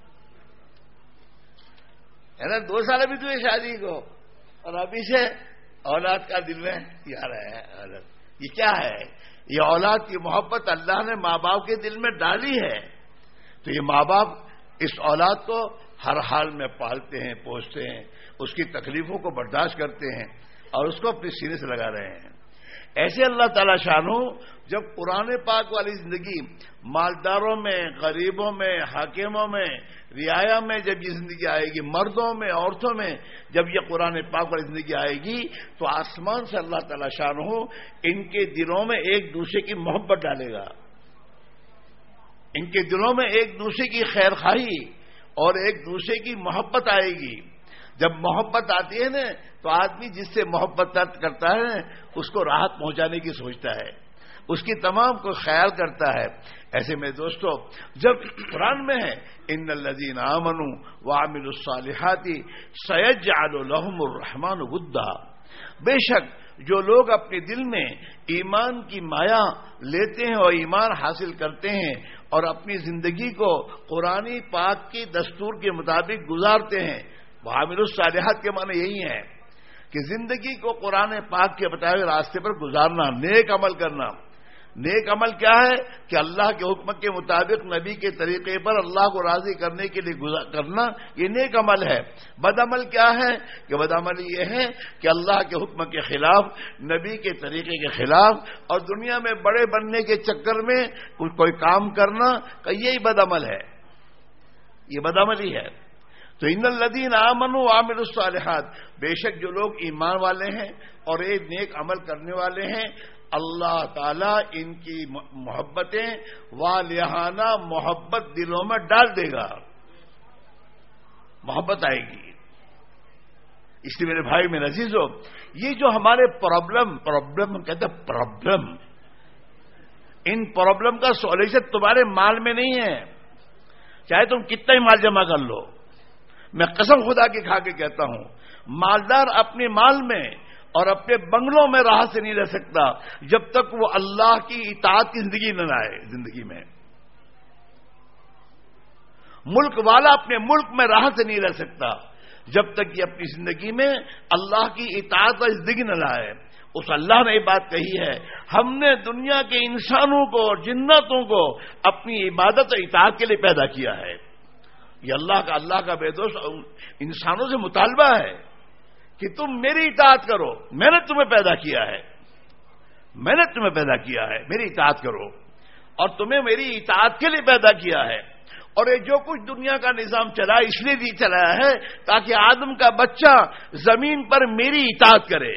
ہے نا، دو سال ابھی تو شادی کو، اور ابھی سے اولاد کا دل میں یار ہے. یہ کیا ہے؟ یہ اولاد کی محبت اللہ نے ماں باپ کے دل میں ڈالی ہے، تو یہ ماں باپ اس اولاد کو ہر حال میں پالتے ہیں، پوستے ہیں، اس کی تکلیفوں کو برداشت کرتے ہیں اور اس کو اپنے سینے سے لگا رہے ہیں۔ ایسے اللہ تعالی شانو جب قرآن پاک والی زندگی مالداروں میں، غریبوں میں، حاکموں میں، رعایا میں جب یہ زندگی آئے گی، مردوں میں، عورتوں میں جب یہ قرآن پاک والی زندگی آئے گی، تو آسمان سے اللہ تعالی شانو ان کے دلوں میں ایک دوسرے کی محبت ڈالے گا، ان کے دلوں میں ایک دوسرے کی خیر خواہی اور ایک دوسرے کی محبت آئے گی۔ جب محبت آتی ہے نا تو آدمی جس سے محبت کرتا ہے اس کو راحت پہنچانے کی سوچتا ہے، اس کی تمام کو خیال کرتا ہے۔ ایسے میں دوستو جب قرآن میں ہے ان الذین آمنوا وعملوا الصالحات سیجعل لهم الرحمن ودا، بے شک جو لوگ اپنے دل میں ایمان کی مایا لیتے ہیں اور ایمان حاصل کرتے ہیں اور اپنی زندگی کو قرآن پاک کی دستور کے مطابق گزارتے ہیں، وعملوا الصالحات کے معنی یہی ہے کہ زندگی کو قرآن پاک کے بتائے راستے پر گزارنا، نیک عمل کرنا۔ نیک عمل کیا ہے کہ اللہ کے حکم کے مطابق نبی کے طریقے پر اللہ کو راضی کرنے کے لیے کرنا، یہ نیک عمل ہے۔ بد عمل کیا ہے کہ بد عمل یہ ہے کہ اللہ کے حکم کے خلاف، نبی کے طریقے کے خلاف اور دنیا میں بڑے بننے کے چکر میں کوئی کام کرنا، کہ یہی بد عمل ہے، یہ بد عملی ہے۔ تو ان الذین آمنوا وعملوا الصالحات، بے شک جو لوگ ایمان والے ہیں اور ایک نیک عمل کرنے والے ہیں، اللہ تعالیٰ ان کی محبتیں والہانہ محبت دلوں میں ڈال دے گا، محبت آئے گی۔ اس لیے میرے بھائی میرے عزیزو، یہ جو ہمارے پرابلم پرابلم ہم کہتے ہیں پرابلم، ان پرابلم کا سولوشن تمہارے مال میں نہیں ہے، چاہے تم کتنا ہی مال جمع کر لو۔ میں قسم خدا کی کھا کے کہتا ہوں، مالدار اپنے مال میں اور اپنے بنگلوں میں راحت سے نہیں رہ سکتا جب تک وہ اللہ کی اطاعت کی زندگی نہ لائے زندگی میں۔ ملک والا اپنے ملک میں راحت سے نہیں رہ سکتا جب تک کہ اپنی زندگی میں اللہ کی اطاعت کی زندگی نہ لائے۔ اس اللہ نے یہ بات کہی ہے، ہم نے دنیا کے انسانوں کو اور جناتوں کو اپنی عبادت اور اطاعت کے لیے پیدا کیا ہے۔ یہ اللہ کا اللہ کا بے دوست انسانوں سے مطالبہ ہے کہ تم میری اطاعت کرو، میں نے تمہیں پیدا کیا ہے، میں نے تمہیں پیدا کیا ہے، میری اطاعت کرو، اور تمہیں میری اطاعت کے لیے پیدا کیا ہے۔ اور یہ جو کچھ دنیا کا نظام چلا اس لیے بھی چلایا ہے تاکہ آدم کا بچہ زمین پر میری اطاعت کرے۔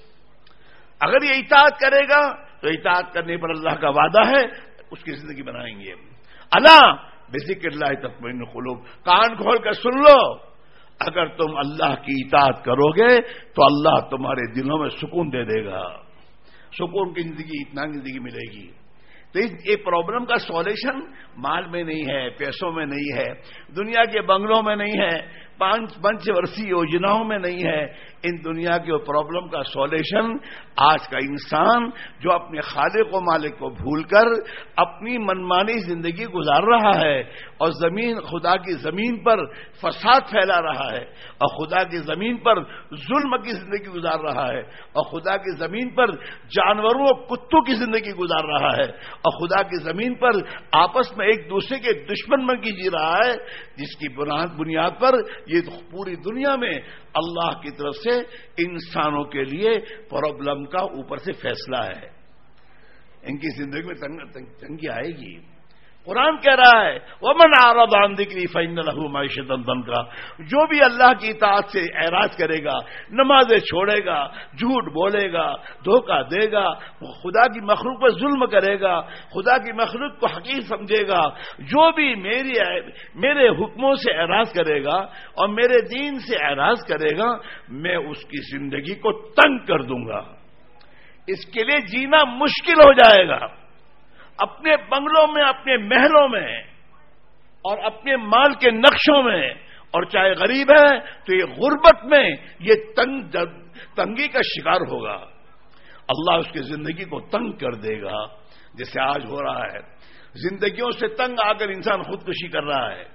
اگر یہ اطاعت کرے گا تو اطاعت کرنے پر اللہ کا وعدہ ہے اس کی زندگی بنائیں گے۔ اللہ بذکر اللہ تطمئن القلوب، کان کھول کر سن لو، اگر تم اللہ کی اطاعت کرو گے تو اللہ تمہارے دلوں میں سکون دے دے گا، سکون کی زندگی، اطمینان کی زندگی ملے گی۔ تو یہ پرابلم کا سولوشن مال میں نہیں ہے، پیسوں میں نہیں ہے، دنیا کے بنگلوں میں نہیں ہے، پانچ پنچ ورسی یوجناؤں میں نہیں ہے۔ ان دنیا کے پرابلم کا سولوشن آج کا انسان جو اپنے خالق و مالک کو بھول کر اپنی منمانی زندگی گزار رہا ہے اور زمین خدا کی زمین پر فساد پھیلا رہا ہے اور خدا کی زمین پر ظلم کی زندگی گزار رہا ہے اور خدا کی زمین پر جانوروں اور کتوں کی زندگی گزار رہا ہے اور خدا کی زمین پر آپس میں ایک دوسرے کے دشمن بن کے جی رہا ہے، جس کی بنیاد بنیاد پر یہ پوری دنیا میں اللہ کی طرف سے انسانوں کے لیے پرابلم کا اوپر سے فیصلہ ہے۔ ان کی زندگی میں تنگ تنگی آئے گی۔ قرآن کہہ رہا ہے وَمَنْ أَعْرَضَ عَنْ ذِكْرِي فَإِنَّ لَهُ مَعِيشَةً ضَنْكًا، جو بھی اللہ کی اطاعت سے اعراض کرے گا، نمازیں چھوڑے گا، جھوٹ بولے گا، دھوکہ دے گا، خدا کی مخلوق پر ظلم کرے گا، خدا کی مخلوق کو حقیر سمجھے گا، جو بھی میری میرے حکموں سے اعراض کرے گا اور میرے دین سے اعراض کرے گا، میں اس کی زندگی کو تنگ کر دوں گا، اس کے لیے جینا مشکل ہو جائے گا۔ اپنے بنگلوں میں، اپنے محلوں میں اور اپنے مال کے نقشوں میں، اور چاہے غریب ہے تو یہ غربت میں یہ تنگ تنگی کا شکار ہوگا، اللہ اس کی زندگی کو تنگ کر دے گا، جیسے آج ہو رہا ہے۔ زندگیوں سے تنگ آ کر انسان خودکشی کر رہا ہے۔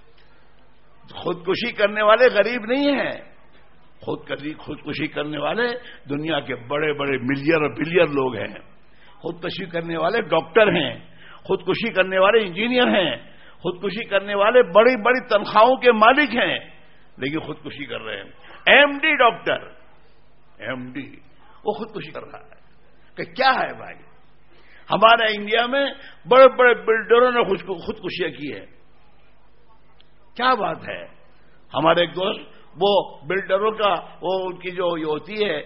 خودکشی کرنے والے غریب نہیں ہیں، خود خودکشی کرنے والے دنیا کے بڑے بڑے ملین اور بلین لوگ ہیں۔ خودکشی کرنے والے ڈاکٹر ہیں، خودکشی کرنے والے انجینئر ہیں، خودکشی کرنے والے بڑی بڑی تنخواہوں کے مالک ہیں، لیکن خودکشی کر رہے ہیں۔ M D doctor, M D وہ خودکشی کر رہا ہے کہ کیا ہے بھائی؟ ہمارے انڈیا میں بڑے بڑے بلڈروں نے خودکشیاں کی ہے، کیا بات ہے؟ ہمارے ایک دوست وہ بلڈروں کا وہ ان کی جو یہ ہوتی ہے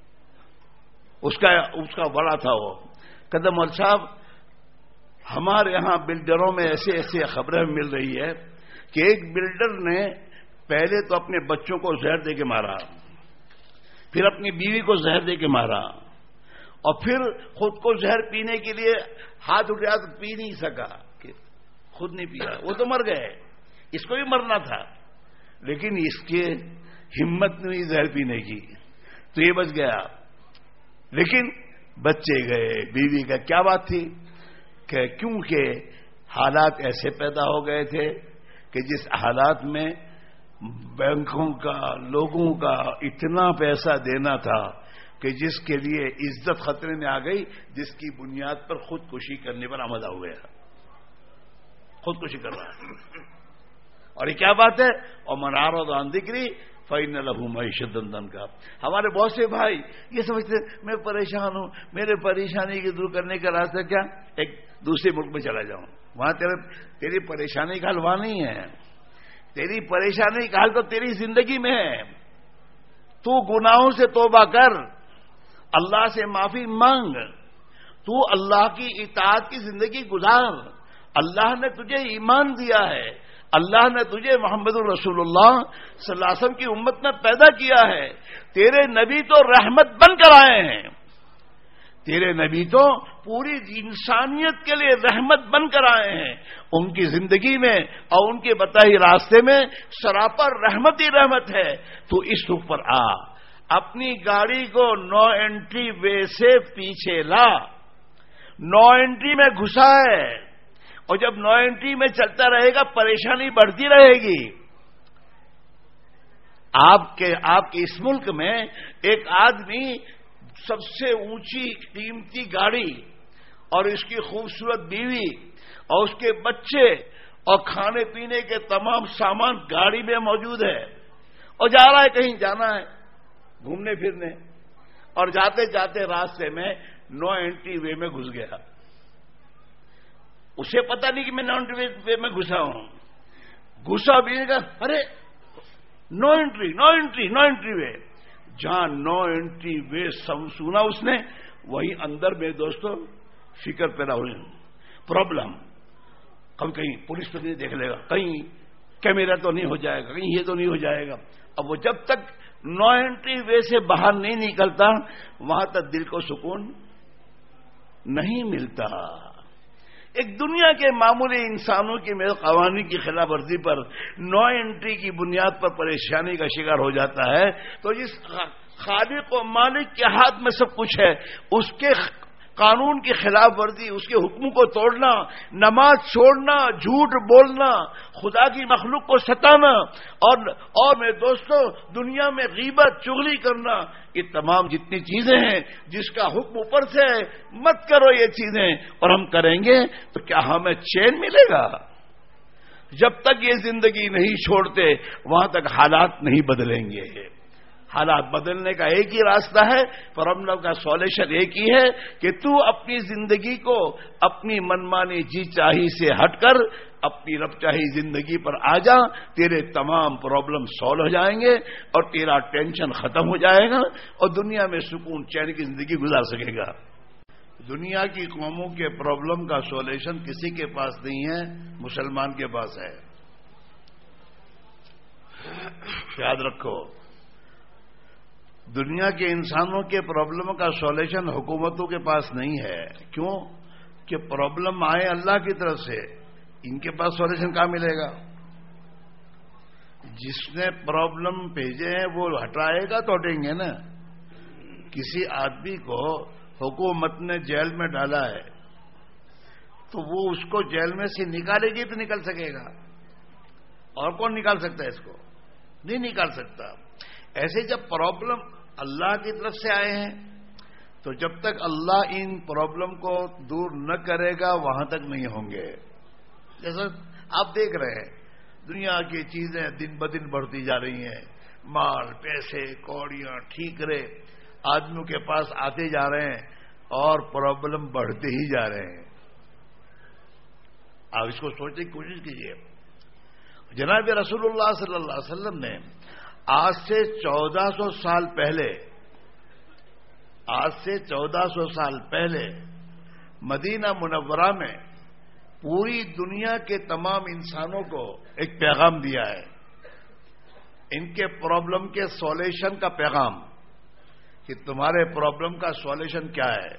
اس کا اس کا بڑا تھا، وہ کہتے مول صاحب ہمارے یہاں بلڈروں میں ایسے ایسے خبریں مل رہی ہے کہ ایک بلڈر نے پہلے تو اپنے بچوں کو زہر دے کے مارا، پھر اپنی بیوی کو زہر دے کے مارا، اور پھر خود کو زہر پینے کے لیے ہاتھ اٹھایا تو پی نہیں سکا، کہ خود نہیں پیا، وہ تو مر گئے، اس کو بھی مرنا تھا، لیکن اس کے ہمت نہیں زہر پینے کی تو یہ بچ گیا، لیکن بچے گئے، بیوی کا کیا بات تھی کہ کیونکہ حالات ایسے پیدا ہو گئے تھے کہ جس حالات میں بینکوں کا لوگوں کا اتنا پیسہ دینا تھا کہ جس کے لیے عزت خطرے میں آ گئی، جس کی بنیاد پر خودکشی کرنے پر آمادہ ہو گیا، خودکشی کر رہا ہے۔ اور یہ کیا بات ہے؟ اور منارو دان ذکری فإن لہ معیشۃ ضنکا۔ ہمارے بہت سے بھائی یہ سمجھتے میں پریشان ہوں، میرے پریشانی کو دور کرنے کا راستہ کیا؟ ایک دوسرے ملک میں چلا جاؤں، وہاں تیرے تیری پریشانی کا حل وہاں نہیں ہے، تیری پریشانی کا حل تو تیری زندگی میں ہے۔ تو گناہوں سے توبہ کر، اللہ سے معافی مانگ، تو اللہ کی اطاعت کی زندگی گزار۔ اللہ نے تجھے ایمان دیا ہے، اللہ نے تجھے محمد الرسول اللہ صلی اللہ علیہ وسلم کی امت میں پیدا کیا ہے، تیرے نبی تو رحمت بن کر آئے ہیں، تیرے نبی تو پوری انسانیت کے لیے رحمت بن کر آئے ہیں، ان کی زندگی میں اور ان کے بتائی راستے میں سراپر رحمت ہی رحمت ہے۔ تو اس رخ پر آ، اپنی گاڑی کو نو انٹری وے سے پیچھے لا، نو انٹری میں گھسا ہے، اور جب نو انٹری میں چلتا رہے گا پریشانی بڑھتی رہے گی۔ آپ کے آپ کے اس ملک میں ایک آدمی سب سے اونچی قیمتی گاڑی اور اس کی خوبصورت بیوی اور اس کے بچے اور کھانے پینے کے تمام سامان گاڑی میں موجود ہے، اور جا رہا ہے کہیں جانا ہے گھومنے پھرنے، اور جاتے جاتے راستے میں نو انٹری وے میں گھس گیا۔ اسے پتا نہیں کہ میں نو انٹری وے میں گھسا ہوں، گھسا بھی گا، ارے no entry no entry no entry way, جہاں نو انٹری وے سنا اس نے، وہی اندر میں دوستوں فکر پیدا ہوئی، پرابلم، کبھی کہیں پولیس تو نہیں دیکھ لے گا، کہیں کیمرہ تو نہیں ہو جائے گا، کہیں یہ تو نہیں ہو جائے گا۔ اب وہ جب تک نو انٹری وے سے باہر نہیں نکلتا وہاں تک دل کو سکون نہیں ملتا۔ ایک دنیا کے معمولی انسانوں کی میرے قوانین کی خلاف ورزی پر نو انٹری کی بنیاد پر پریشانی کا شکار ہو جاتا ہے، تو جس خالق و مالک کے ہاتھ میں سب کچھ ہے، اس کے قانون کی خلاف ورزی، اس کے حکموں کو توڑنا، نماز چھوڑنا، جھوٹ بولنا، خدا کی مخلوق کو ستانا، اور اور میرے دوستوں دنیا میں غیبت چغلی کرنا، یہ تمام جتنی چیزیں ہیں جس کا حکم اوپر سے ہے، مت کرو یہ چیزیں، اور ہم کریں گے تو کیا ہمیں چین ملے گا؟ جب تک یہ زندگی نہیں چھوڑتے وہاں تک حالات نہیں بدلیں گے۔ حالات بدلنے کا ایک ہی راستہ ہے، پرابلم کا سولوشن ایک ہی ہے کہ تو اپنی زندگی کو اپنی منمانی جی چاہی سے ہٹ کر اپنی رب چاہی زندگی پر آ جا، تیرے تمام پرابلم سالو ہو جائیں گے اور تیرا ٹینشن ختم ہو جائے گا اور دنیا میں سکون چین کی زندگی گزار سکے گا۔ دنیا کی قوموں کے پرابلم کا سولوشن کسی کے پاس نہیں ہے، مسلمان کے پاس ہے، یاد رکھو۔ دنیا کے انسانوں کے پرابلم کا سولوشن حکومتوں کے پاس نہیں ہے، کیوں کہ پرابلم آئے اللہ کی طرف سے، ان کے پاس سولوشن کہاں ملے گا؟ جس نے پرابلم بھیجے ہیں وہ ہٹائے گا تو ہٹیں گے نا۔ کسی آدمی کو حکومت نے جیل میں ڈالا ہے تو وہ اس کو جیل میں سے نکالے گی تو نکل سکے گا، اور کون نکال سکتا ہے اس کو؟ نہیں نکال سکتا۔ ایسے جب پرابلم اللہ کی طرف سے آئے ہیں تو جب تک اللہ ان پرابلم کو دور نہ کرے گا وہاں تک نہیں ہوں گے. جیسا آپ دیکھ رہے ہیں دنیا کی چیزیں دن بدن بڑھتی جا رہی ہیں، مال، پیسے، کوڑیاں، ٹھیکرے آدمیوں کے پاس آتے جا رہے ہیں اور پرابلم بڑھتے ہی جا رہے ہیں. آپ اس کو سوچنے کی کوشش کیجیے. جناب رسول اللہ صلی اللہ علیہ وسلم نے آج سے چودہ سو سال پہلے آج سے چودہ سو سال پہلے مدینہ منورہ میں پوری دنیا کے تمام انسانوں کو ایک پیغام دیا ہے، ان کے پرابلم کے سولوشن کا پیغام، کہ تمہارے پرابلم کا سولوشن کیا ہے.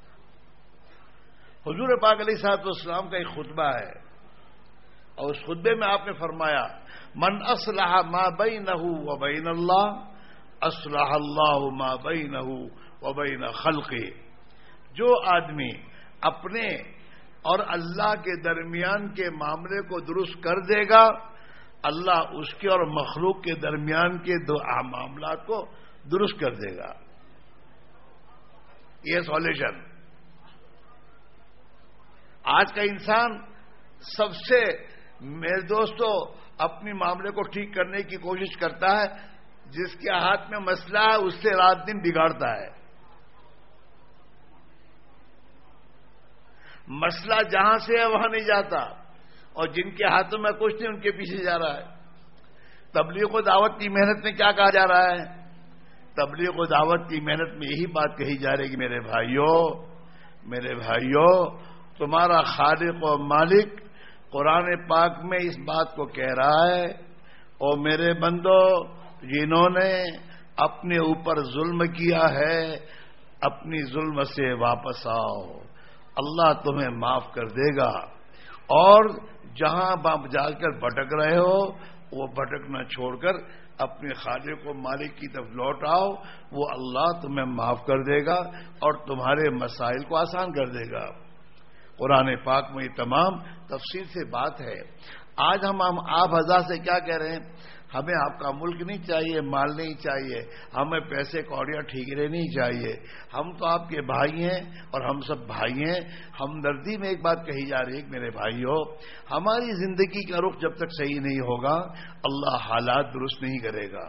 حضور پاک علیہ الصلوۃ والسلام کا ایک خطبہ ہے اور اس خطبے میں آپ نے فرمایا من اصلح ما بینہ وبین اللہ اصلح اللہ ما بینہ وبین خلقہ. جو آدمی اپنے اور اللہ کے درمیان کے معاملے کو درست کر دے گا، اللہ اس کے اور مخلوق کے درمیان کے دو معاملات کو درست کر دے گا. یہ سولوشن. آج کا انسان سب سے میرے دوستو اپنی معاملے کو ٹھیک کرنے کی کوشش کرتا ہے، جس کے ہاتھ میں مسئلہ ہے اس سے رات دن بگاڑتا ہے. مسئلہ جہاں سے ہے وہاں نہیں جاتا، اور جن کے ہاتھوں میں کچھ نہیں ان کے پیچھے جا رہا ہے. تبلیغ و دعوت کی محنت میں کیا کہا جا رہا ہے؟ تبلیغ و دعوت کی محنت میں یہی بات کہی جا رہی ہے کہ میرے بھائیوں میرے بھائیوں تمہارا خالق و مالک قرآن پاک میں اس بات کو کہہ رہا ہے، اور میرے بندو جنہوں نے اپنے اوپر ظلم کیا ہے اپنی ظلم سے واپس آؤ، اللہ تمہیں معاف کر دے گا. اور جہاں آپ جا کر بھٹک رہے ہو وہ بھٹکنا چھوڑ کر اپنے خالق و مالک کی طرف لوٹ آؤ، وہ اللہ تمہیں معاف کر دے گا اور تمہارے مسائل کو آسان کر دے گا. قرآن پاک میں یہ تمام تفصیل سے بات ہے. آج ہم ہم آپ حضرات سے کیا کہہ رہے ہیں؟ ہمیں آپ کا ملک نہیں چاہیے، مال نہیں چاہیے، ہمیں پیسے کوڑیاں ٹھیکرے نہیں چاہیے، ہم تو آپ کے بھائی ہیں اور ہم سب بھائی ہیں. ہمدردی میں ایک بات کہی جا رہی ہے کہ میرے بھائیوں ہماری زندگی کا رخ جب تک صحیح نہیں ہوگا اللہ حالات درست نہیں کرے گا،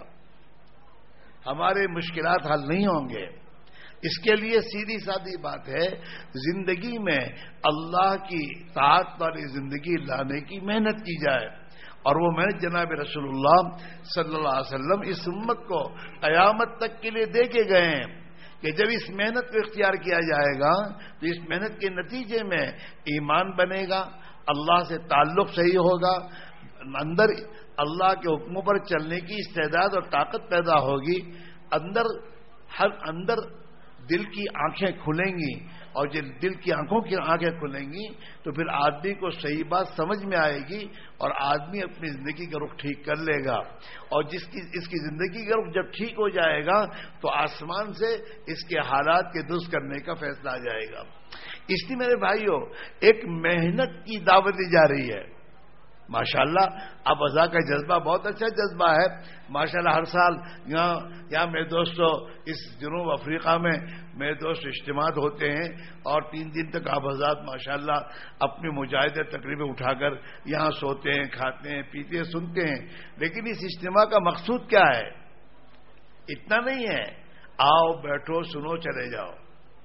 ہمارے مشکلات حل نہیں ہوں گے. اس کے لیے سیدھی سادی بات ہے زندگی میں اللہ کی طاعت والی زندگی لانے کی محنت کی جائے. اور وہ محنت جناب رسول اللہ صلی اللہ علیہ وسلم اس امت کو قیامت تک کے لیے دے کے گئے ہیں کہ جب اس محنت کو اختیار کیا جائے گا تو اس محنت کے نتیجے میں ایمان بنے گا، اللہ سے تعلق صحیح ہوگا، اندر اللہ کے حکموں پر چلنے کی استعداد اور طاقت پیدا ہوگی، اندر ہر اندر دل کی آنکھیں کھلیں گی، اور جب دل کی آنکھوں کی آنکھیں کھلیں گی تو پھر آدمی کو صحیح بات سمجھ میں آئے گی اور آدمی اپنی زندگی کا رخ ٹھیک کر لے گا. اور جس کی اس کی زندگی کا رخ جب ٹھیک ہو جائے گا تو آسمان سے اس کے حالات کے درست کرنے کا فیصلہ آ جائے گا. اس لیے میرے بھائیوں ایک محنت کی دعوت دی جا رہی ہے. ماشاءاللہ اب ازا کا جذبہ بہت اچھا جذبہ ہے. ماشاءاللہ ہر سال یہاں یہاں میرے دوستوں اس جنوب افریقہ میں میرے دوست اجتماعات ہوتے ہیں اور تین دن تک آپ حضرات ماشاءاللہ اپنی مجاہدہ تقریبیں اٹھا کر یہاں سوتے ہیں، کھاتے ہیں، پیتے ہیں، سنتے ہیں. لیکن اس اجتماع کا مقصود کیا ہے؟ اتنا نہیں ہے آؤ بیٹھو سنو چلے جاؤ.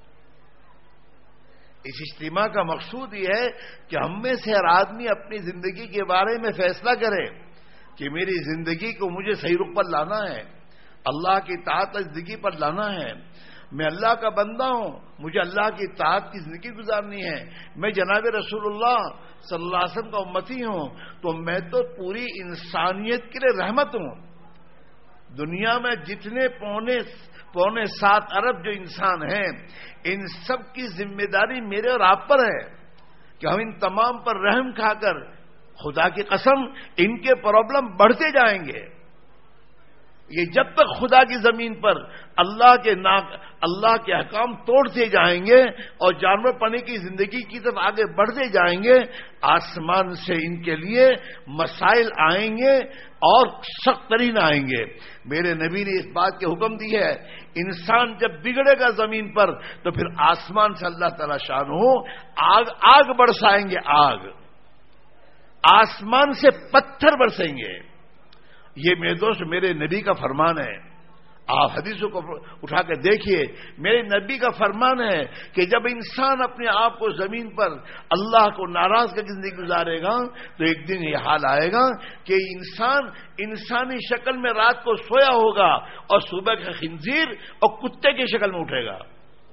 اس اجتماع کا مقصود یہ ہے کہ ہم میں سے ہر آدمی اپنی زندگی کے بارے میں فیصلہ کرے کہ میری زندگی کو مجھے صحیح رخ پر لانا ہے، اللہ کی اطاعت زندگی پر لانا ہے. میں اللہ کا بندہ ہوں، مجھے اللہ کی اطاعت کی زندگی گزارنی ہے. میں جناب رسول اللہ صلی اللہ علیہ وسلم کا امتی ہوں، تو میں تو پوری انسانیت کے لیے رحمت ہوں. دنیا میں جتنے پونے پونے سات ارب جو انسان ہیں ان سب کی ذمہ داری میرے اور آپ پر ہے کہ ہم ان تمام پر رحم کھا کر خدا کی قسم ان کے پرابلم بڑھتے جائیں گے. یہ جب تک خدا کی زمین پر اللہ کے نا اللہ کے احکام توڑتے جائیں گے اور جانور پنے کی زندگی کی طرف آگے بڑھتے جائیں گے، آسمان سے ان کے لیے مسائل آئیں گے اور سخت ترین آئیں گے۔ میرے نبی نے اس بات کے حکم دی ہے، انسان جب بگڑے گا زمین پر تو پھر آسمان سے اللہ تعالی شان ہو آگ آگ برسائیں گے، آگ آسمان سے پتھر برسیں گے۔ یہ میرے دوست میرے نبی کا فرمان ہے، آپ حدیثوں کو اٹھا کے دیکھیے، میرے نبی کا فرمان ہے کہ جب انسان اپنے آپ کو زمین پر اللہ کو ناراض کر کے زندگی گزارے گا تو ایک دن یہ حال آئے گا کہ انسان انسانی شکل میں رات کو سویا ہوگا اور صبح کا خنزیر اور کتے کی شکل میں اٹھے گا۔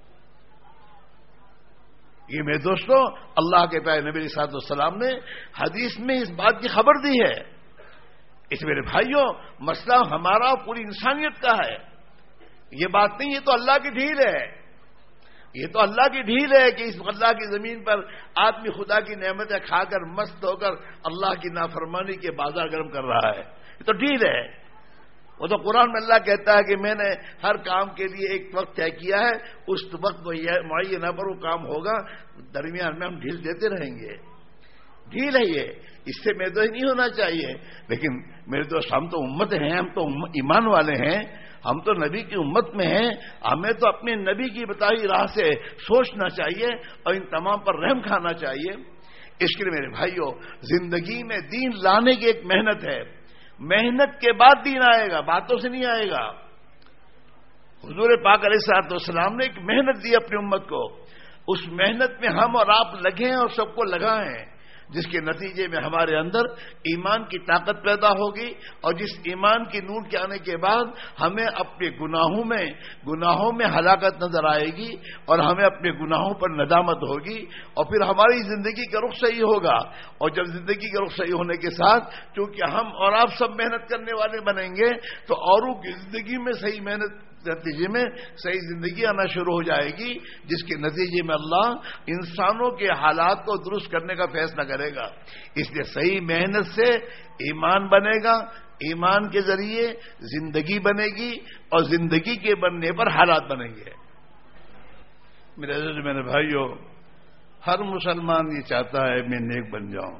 یہ میرے دوستوں اللہ کے پیارے نبی صلی اللہ علیہ وسلم نے حدیث میں اس بات کی خبر دی ہے۔ اس میرے بھائیوں مسئلہ ہمارا پوری انسانیت کا ہے، یہ بات نہیں، یہ تو اللہ کی ڈھیل ہے، یہ تو اللہ کی ڈھیل ہے کہ اس اللہ کی زمین پر آدمی خدا کی نعمتیں کھا کر مست ہو کر اللہ کی نافرمانی کے بازار گرم کر رہا ہے، یہ تو ڈھیل ہے۔ وہ تو قرآن میں اللہ کہتا ہے کہ میں نے ہر کام کے لیے ایک وقت طے کیا ہے، اس وقت وہ معینہ پر وہ کام ہوگا، درمیان میں ہم ڈھیل دیتے رہیں گے۔ ڈھیل ہے یہ، اس سے میرے دوست نہیں ہونا چاہیے، لیکن میرے دوست ہم تو امت ہیں، ہم تو ایمان والے ہیں، ہم تو نبی کی امت میں ہیں، ہمیں تو اپنے نبی کی بتائی راہ سے سوچنا چاہیے اور ان تمام پر رحم کھانا چاہیے۔ اس کے لیے میرے بھائیوں زندگی میں دین لانے کی ایک محنت ہے، محنت کے بعد دین آئے گا، باتوں سے نہیں آئے گا۔ حضور پاک علیہ الصلوۃ والسلام نے ایک محنت دی اپنی امت کو، اس محنت میں ہم اور آپ لگے ہیں اور سب کو لگائیں، جس کے نتیجے میں ہمارے اندر ایمان کی طاقت پیدا ہوگی، اور جس ایمان کی نور کے آنے کے بعد ہمیں اپنے گناہوں میں گناہوں میں ہلاکت نظر آئے گی اور ہمیں اپنے گناہوں پر ندامت ہوگی، اور پھر ہماری زندگی کا رخ صحیح ہوگا۔ اور جب زندگی کا رخ صحیح ہونے کے ساتھ چونکہ ہم اور آپ سب محنت کرنے والے بنیں گے تو اوروں کی زندگی میں صحیح محنت نتیجے میں صحیح زندگی آنا شروع ہو جائے گی، جس کے نتیجے میں اللہ انسانوں کے حالات کو درست کرنے کا فیصلہ کرے گا۔ اس لیے صحیح محنت سے ایمان بنے گا، ایمان کے ذریعے زندگی بنے گی اور زندگی کے بننے پر حالات بنیں گے۔ میرے عزیز میرے بھائیوں، ہر مسلمان یہ چاہتا ہے میں نیک بن جاؤں،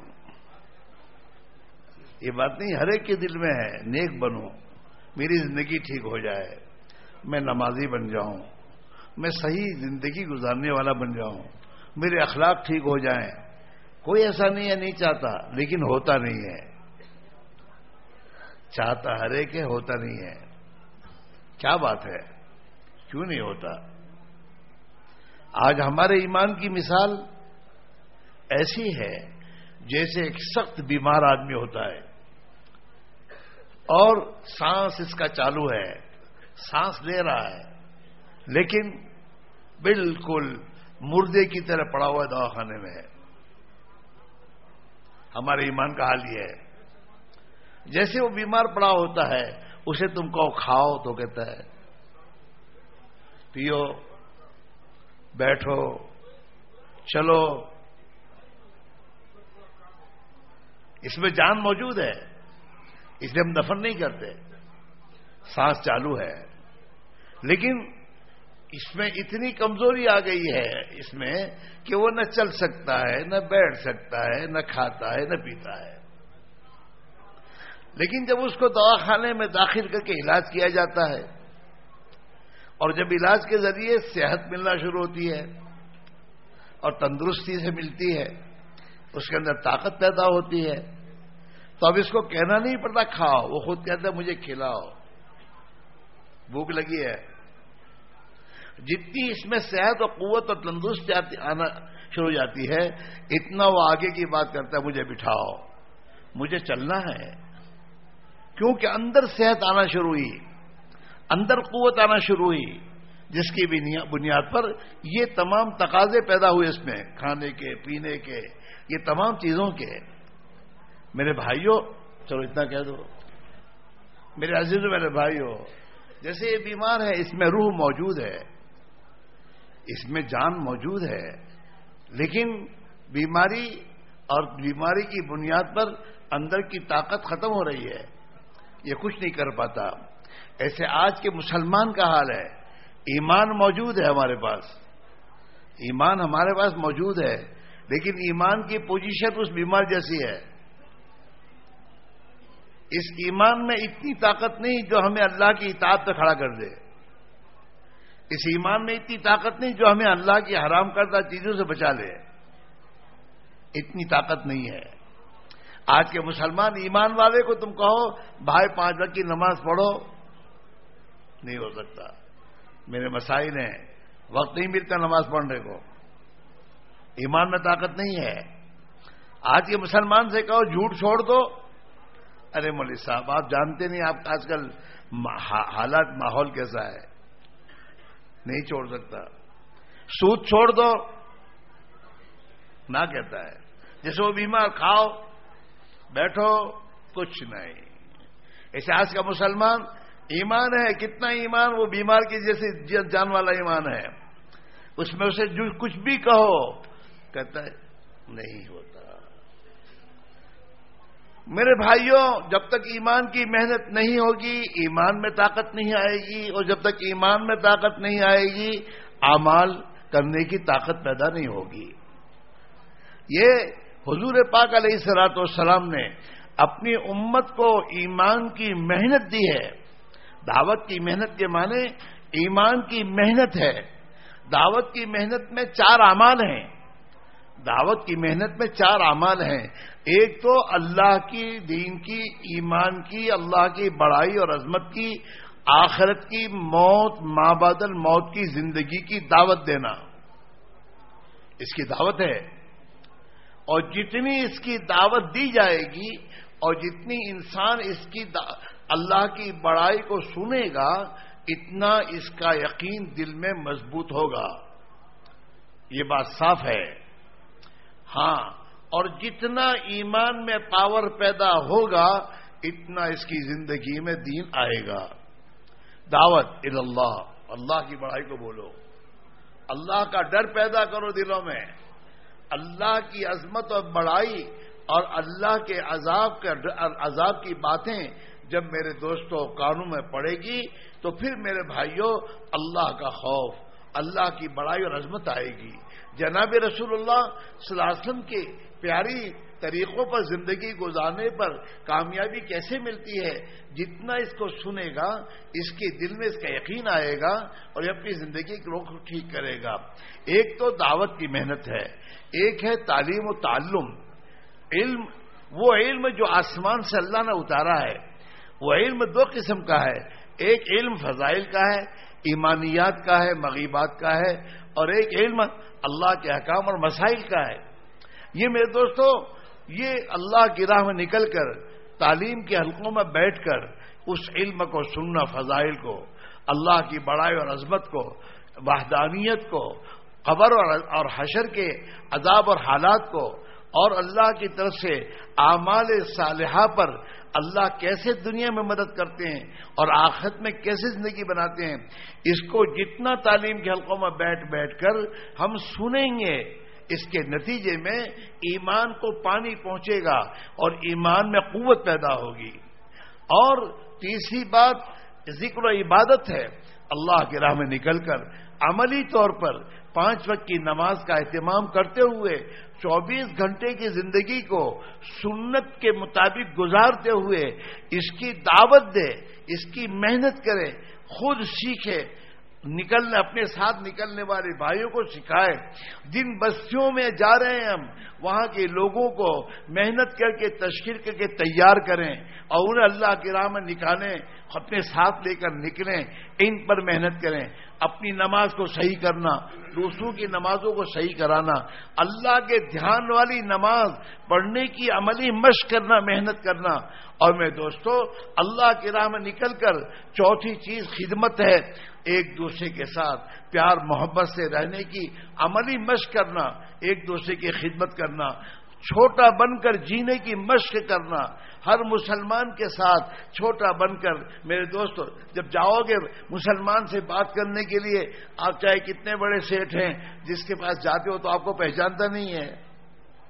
یہ بات نہیں، ہر ایک کے دل میں ہے نیک بنوں، میری زندگی ٹھیک ہو جائے، میں نمازی بن جاؤں، میں صحیح زندگی گزارنے والا بن جاؤں، میرے اخلاق ٹھیک ہو جائیں۔ کوئی ایسا نہیں ہے نہیں چاہتا، لیکن ہوتا نہیں ہے، چاہتا ہر ایک ہے، ہوتا نہیں ہے۔ کیا بات ہے، کیوں نہیں ہوتا؟ آج ہمارے ایمان کی مثال ایسی ہے جیسے ایک سخت بیمار آدمی ہوتا ہے اور سانس اس کا چالو ہے، سانس لے رہا ہے، لیکن بالکل مردے کی طرح پڑا ہوا دواخانے میں ہے۔ ہمارے ایمان کا حال یہ ہے، جیسے وہ بیمار پڑا ہوتا ہے اسے تم کو کھاؤ تو کہتا ہے پیو، بیٹھو، چلو، اس میں جان موجود ہے، اس لیے ہم دفن نہیں کرتے، سانس چالو ہے، لیکن اس میں اتنی کمزوری آ گئی ہے اس میں کہ وہ نہ چل سکتا ہے، نہ بیٹھ سکتا ہے، نہ کھاتا ہے، نہ پیتا ہے۔ لیکن جب اس کو دواخانے میں داخل کر کے علاج کیا جاتا ہے اور جب علاج کے ذریعے صحت ملنا شروع ہوتی ہے اور تندرستی سے ملتی ہے، اس کے اندر طاقت پیدا ہوتی ہے، تو اب اس کو کہنا نہیں پڑتا کھاؤ، وہ خود کہتا ہے مجھے کھلاؤ، بھوک لگی ہے۔ جتنی اس میں صحت اور قوت اور تندرستی آنا شروع ہو جاتی ہے، اتنا وہ آگے کی بات کرتا ہے مجھے بٹھاؤ، مجھے چلنا ہے، کیونکہ اندر صحت آنا شروع ہوئی، اندر قوت آنا شروع ہوئی، جس کی بنیاد پر یہ تمام تقاضے پیدا ہوئے اس میں، کھانے کے، پینے کے، یہ تمام چیزوں کے۔ میرے بھائیوں، چلو اتنا کہہ دو، میرے عزیزوں، میرے بھائیوں، جیسے یہ بیمار ہے اس میں روح موجود ہے، اس میں جان موجود ہے، لیکن بیماری اور بیماری کی بنیاد پر اندر کی طاقت ختم ہو رہی ہے، یہ کچھ نہیں کر پاتا۔ ایسے آج کے مسلمان کا حال ہے. ایمان موجود ہے ہمارے پاس, ایمان ہمارے پاس موجود ہے, لیکن ایمان کی پوزیشن اس بیمار جیسی ہے. اس ایمان میں اتنی طاقت نہیں جو ہمیں اللہ کی اطاعت پہ کھڑا کر دے. اس ایمان میں اتنی طاقت نہیں جو ہمیں اللہ کی حرام کردہ چیزوں سے بچا لے. اتنی طاقت نہیں ہے. آج کے مسلمان ایمان والے کو تم کہو بھائی پانچ وقت کی نماز پڑھو, نہیں ہو سکتا. میرے مسائل ہیں, وقت نہیں ملتا نماز پڑھنے کو, ایمان میں طاقت نہیں ہے. آج کے مسلمان سے کہو جھوٹ چھوڑ دو, ارے مولوی صاحب آپ جانتے نہیں آپ آج کل حالات ماحول کیسا ہے, نہیں چھوڑ سکتا. سود چھوڑ دو, نہ کہتا ہے. جیسے وہ بیمار کھاؤ بیٹھو کچھ نہیں. ایسے آج کا مسلمان ایمان ہے, کتنا ایمان, وہ بیمار کی جیسے جان والا ایمان ہے. اس میں اسے جو کچھ بھی کہو کہتا ہے نہیں ہوتا. میرے بھائیوں, جب تک ایمان کی محنت نہیں ہوگی ایمان میں طاقت نہیں آئے گی, اور جب تک ایمان میں طاقت نہیں آئے گی اعمال کرنے کی طاقت پیدا نہیں ہوگی. یہ حضور پاک علیہ الصلوۃ والسلام نے اپنی امت کو ایمان کی محنت دی ہے. دعوت کی محنت کے معنی ایمان کی محنت ہے. دعوت کی محنت میں چار اعمال ہیں. دعوت کی محنت میں چار اعمال ہیں. ایک تو اللہ کی دین کی, ایمان کی, اللہ کی بڑائی اور عظمت کی, آخرت کی, موت, ما بعد الموت کی زندگی کی دعوت دینا, اس کی دعوت ہے. اور جتنی اس کی دعوت دی جائے گی اور جتنی انسان اس کی اللہ کی بڑائی کو سنے گا اتنا اس کا یقین دل میں مضبوط ہوگا. یہ بات صاف ہے. ہاں, اور جتنا ایمان میں پاور پیدا ہوگا اتنا اس کی زندگی میں دین آئے گا. دعوت اللہ, اللہ کی بڑائی کو بولو, اللہ کا ڈر پیدا کرو دلوں میں. اللہ کی عظمت اور بڑائی اور اللہ کے عذاب کے عذاب کی باتیں جب میرے دوستوں کانوں میں پڑے گی تو پھر میرے بھائیوں اللہ کا خوف, اللہ کی بڑائی اور عظمت آئے گی. جناب رسول اللہ صلی اللہ علیہ وسلم کے پیاری طریقوں پر زندگی گزارنے پر کامیابی کیسے ملتی ہے, جتنا اس کو سنے گا اس کے دل میں اس کا یقین آئے گا اور یہ اپنی زندگی کو ٹھیک کرے گا. ایک تو دعوت کی محنت ہے, ایک ہے تعلیم و تعلم. علم وہ علم جو آسمان سے اللہ نے اتارا ہے. وہ علم دو قسم کا ہے, ایک علم فضائل کا ہے, ایمانیات کا ہے, مغیبات کا ہے, اور ایک علم اللہ کے احکام اور مسائل کا ہے. یہ میرے دوستو, یہ اللہ کی راہ میں نکل کر تعلیم کے حلقوں میں بیٹھ کر اس علم کو سننا, فضائل کو, اللہ کی بڑائی اور عظمت کو, وحدانیت کو, قبر اور حشر کے عذاب اور حالات کو, اور اللہ کی طرف سے اعمال صالحہ پر اللہ کیسے دنیا میں مدد کرتے ہیں اور آخرت میں کیسے زندگی بناتے ہیں, اس کو جتنا تعلیم کے حلقوں میں بیٹھ بیٹھ کر ہم سنیں گے اس کے نتیجے میں ایمان کو پانی پہنچے گا اور ایمان میں قوت پیدا ہوگی. اور تیسری بات ذکر و عبادت ہے. اللہ کی راہ میں نکل کر عملی طور پر پانچ وقت کی نماز کا اہتمام کرتے ہوئے چوبیس گھنٹے کی زندگی کو سنت کے مطابق گزارتے ہوئے اس کی دعوت دے, اس کی محنت کرے, خود سیکھے, نکلنے اپنے ساتھ نکلنے والے بھائیوں کو سکھائے. جن بستیوں میں جا رہے ہیں ہم وہاں کے لوگوں کو محنت کر کے تشکیل کر کے تیار کریں اور انہیں اللہ کی راہ میں نکالیں, اپنے ساتھ لے کر نکلیں, ان پر محنت کریں. اپنی نماز کو صحیح کرنا, دوسروں کی نمازوں کو صحیح کرانا, اللہ کے دھیان والی نماز پڑھنے کی عملی مشق کرنا, محنت کرنا. اور میں دوستو اللہ کی راہ میں نکل کر چوتھی چیز خدمت ہے. ایک دوسرے کے ساتھ پیار محبت سے رہنے کی عملی مشق کرنا, ایک دوسرے کی خدمت کرنا, چھوٹا بن کر جینے کی مشق کرنا. ہر مسلمان کے ساتھ چھوٹا بن کر. میرے دوستو جب جاؤ گے مسلمان سے بات کرنے کے لیے, آپ چاہے کتنے بڑے سیٹ ہیں, جس کے پاس جاتے ہو تو آپ کو پہچانتا نہیں ہے.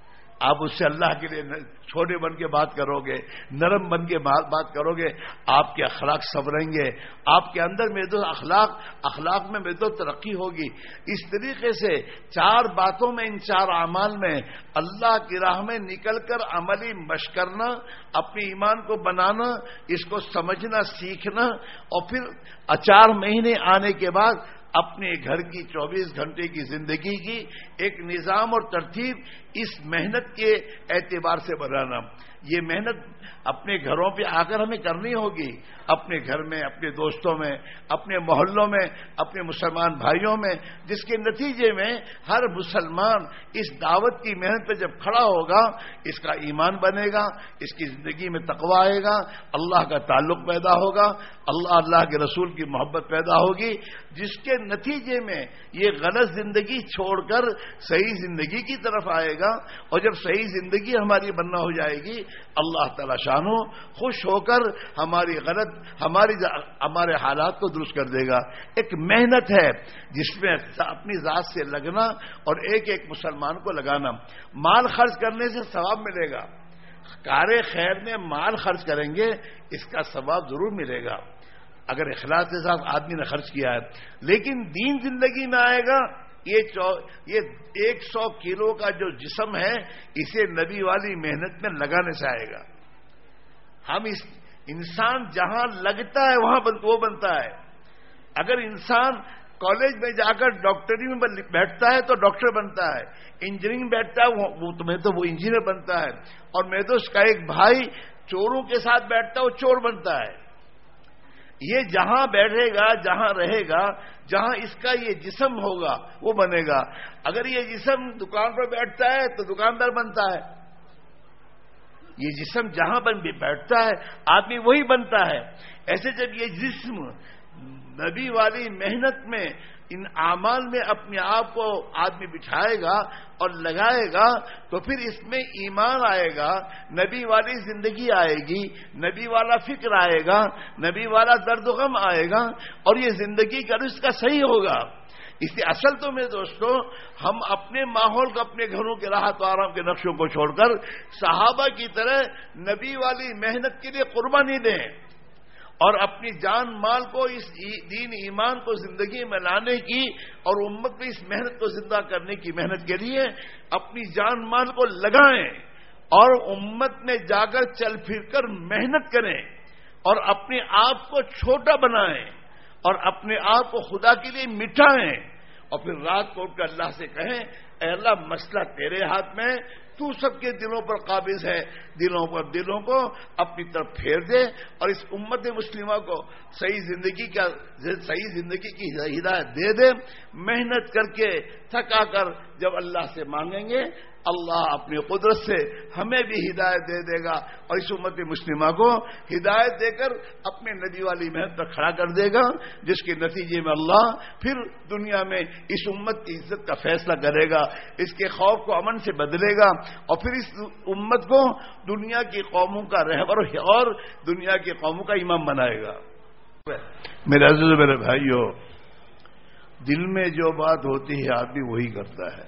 آپ اس سے اللہ کے لیے چھوٹے بن کے بات کرو گے، نرم بن کے بات کرو گے، آپ کے اخلاق سنوریں گے، آپ کے اندر میں تو اخلاق اخلاق میں میں تو ترقی ہوگی۔ اس طریقے سے چار باتوں میں، ان چار اعمال میں اللہ کی راہ میں نکل کر عملی مشق کرنا، اپنے ایمان کو بنانا، اس کو سمجھنا سیکھنا، اور پھر چار مہینے آنے کے بعد اپنے گھر کی چوبیس گھنٹے کی زندگی کی ایک نظام اور ترتیب اس محنت کے اعتبار سے بنانا۔ یہ محنت اپنے گھروں پہ آ کر ہمیں کرنی ہوگی، اپنے گھر میں، اپنے دوستوں میں، اپنے محلوں میں، اپنے مسلمان بھائیوں میں، جس کے نتیجے میں ہر مسلمان اس دعوت کی محنت پہ جب کھڑا ہوگا، اس کا ایمان بنے گا، اس کی زندگی میں تقویٰ آئے گا، اللہ کا تعلق پیدا ہوگا، اللہ اللہ کے رسول کی محبت پیدا ہوگی، جس کے نتیجے میں یہ غلط زندگی چھوڑ کر صحیح زندگی کی طرف آئے گا، اور جب صحیح زندگی ہماری بننا ہو جائے گی، اللہ تعالی شانو خوش ہو کر ہماری غلط ہماری ہمارے حالات کو درست کر دے گا۔ ایک محنت ہے جس میں اپنی ذات سے لگنا اور ایک ایک مسلمان کو لگانا۔ مال خرچ کرنے سے ثواب ملے گا، کار خیر میں مال خرچ کریں گے، اس کا ثواب ضرور ملے گا اگر اخلاص کے ساتھ آدمی نے خرچ کیا ہے۔ لیکن دین زندگی میں آئے گا، یہ یہ ایک سو کلو کا جو جسم ہے، اسے نبی والی محنت میں لگانے سے آئے گا۔ ہم اس انسان جہاں لگتا ہے وہاں وہ بنتا ہے۔ اگر انسان کالج میں جا کر ڈاکٹری میں بیٹھتا ہے تو ڈاکٹر بنتا ہے، انجینئرنگ بیٹھتا ہے وہ تو میں تو وہ انجینئر بنتا ہے، اور میں تو اس کا ایک بھائی چوروں کے ساتھ بیٹھتا ہے وہ چور بنتا ہے۔ یہ جہاں بیٹھے گا، جہاں رہے گا، جہاں اس کا یہ جسم ہوگا وہ بنے گا۔ اگر یہ جسم دکان پر بیٹھتا ہے تو دکاندار بنتا ہے، یہ جسم جہاں بن بھی بیٹھتا ہے آدمی وہی بنتا ہے۔ ایسے جب یہ جسم نبی والی محنت میں، ان اعمال میں اپنے آپ کو آدمی بٹھائے گا اور لگائے گا تو پھر اس میں ایمان آئے گا، نبی والی زندگی آئے گی، نبی والا فکر آئے گا، نبی والا درد و غم آئے گا، اور یہ زندگی کا رشتہ صحیح ہوگا۔ اس لیے اصل تو میرے دوستو، ہم اپنے ماحول کو، اپنے گھروں کے راحت و آرام کے نقشوں کو چھوڑ کر صحابہ کی طرح نبی والی محنت کے لیے قربانی دیں، اور اپنی جان مال کو، اس دین ایمان کو زندگی میں لانے کی اور امت میں اس محنت کو زندہ کرنے کی محنت کے لیے اپنی جان مال کو لگائیں، اور امت میں جا کر چل پھر کر محنت کریں، اور اپنے آپ کو چھوٹا بنائیں، اور اپنے آپ کو خدا کے لیے مٹھائیں، اور پھر رات کو اٹھ کر اللہ سے کہیں، اے اللہ مسئلہ تیرے ہاتھ میں، تو سب کے دلوں پر قابض ہے، دلوں پر دلوں کو اپنی طرف پھیر دے، اور اس امت مسلمہ کو صحیح زندگی کا صحیح زندگی کی ہدایت دے دے۔ محنت کر کے تھکا کر جب اللہ سے مانگیں گے، اللہ اپنی قدرت سے ہمیں بھی ہدایت دے دے گا، اور اس امت مسلمہ کو ہدایت دے کر اپنے نبی والی محنت پر کھڑا کر دے گا، جس کے نتیجے میں اللہ پھر دنیا میں اس امت کی عزت کا فیصلہ کرے گا، اس کے خوف کو امن سے بدلے گا، اور پھر اس امت کو دنیا کی قوموں کا رہبر اور دنیا کی قوموں کا امام بنائے گا۔ میرے عزیز میرے بھائیو، دل میں جو بات ہوتی ہے آدمی وہی کرتا ہے۔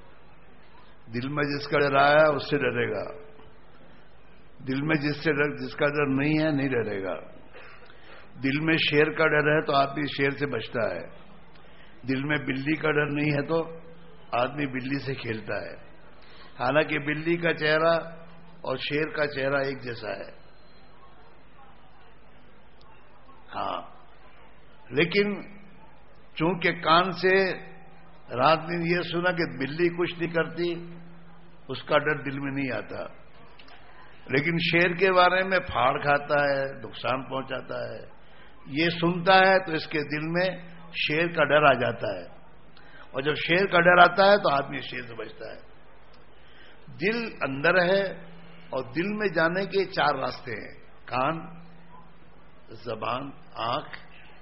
دل میں جس کا ڈر آیا اس سے ڈرے گا، دل میں جس سے ڈر جس کا ڈر نہیں ہے نہیں ڈرے گا۔ دل میں شیر کا ڈر ہے تو آدمی شیر سے بچتا ہے، دل میں بلی کا ڈر نہیں ہے تو آدمی بلی سے کھیلتا ہے۔ حالانکہ بلی کا چہرہ اور شیر کا چہرہ ایک جیسا ہے، ہاں، لیکن چونکہ کان سے رات دن یہ سنا کہ بلی کچھ نہیں کرتی، اس کا ڈر دل میں نہیں آتا، لیکن شیر کے بارے میں پھاڑ کھاتا ہے، نقصان پہنچاتا ہے، یہ سنتا ہے تو اس کے دل میں شیر کا ڈر آ جاتا ہے، اور جب شیر کا ڈر آتا ہے تو آدمی شیر سے بچتا ہے۔ دل اندر ہے، اور دل میں جانے کے چار راستے ہیں، کان، زبان، آنکھ،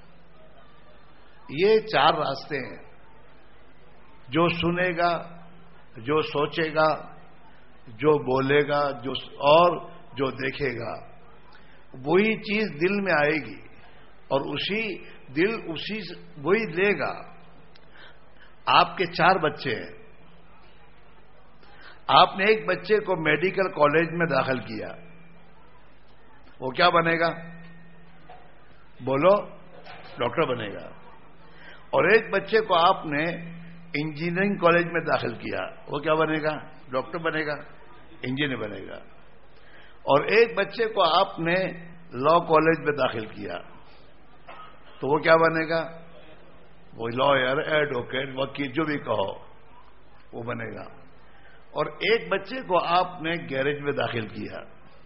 یہ چار راستے ہیں۔ جو سنے گا، جو سوچے گا، جو بولے گا، جو اور جو دیکھے گا، وہی چیز دل میں آئے گی، اور اسی دل اسی وہی لے گا۔ آپ کے چار بچے ہیں، آپ نے ایک بچے کو میڈیکل کالج میں داخل کیا، وہ کیا بنے گا؟ بولو، ڈاکٹر بنے گا. اور ایک بچے کو آپ نے انجینئرنگ کالج میں داخل کیا، وہ کیا بنے گا؟ ڈاکٹر بنے گا، انجینئر بنے گا. اور ایک بچے کو آپ نے لا کالج میں داخل کیا تو وہ کیا بنے گا؟ وہ لائر، ایڈوکیٹ، وکیل، جو بھی کہو وہ بنے گا. اور ایک بچے کو آپ نے گیرج میں داخل کیا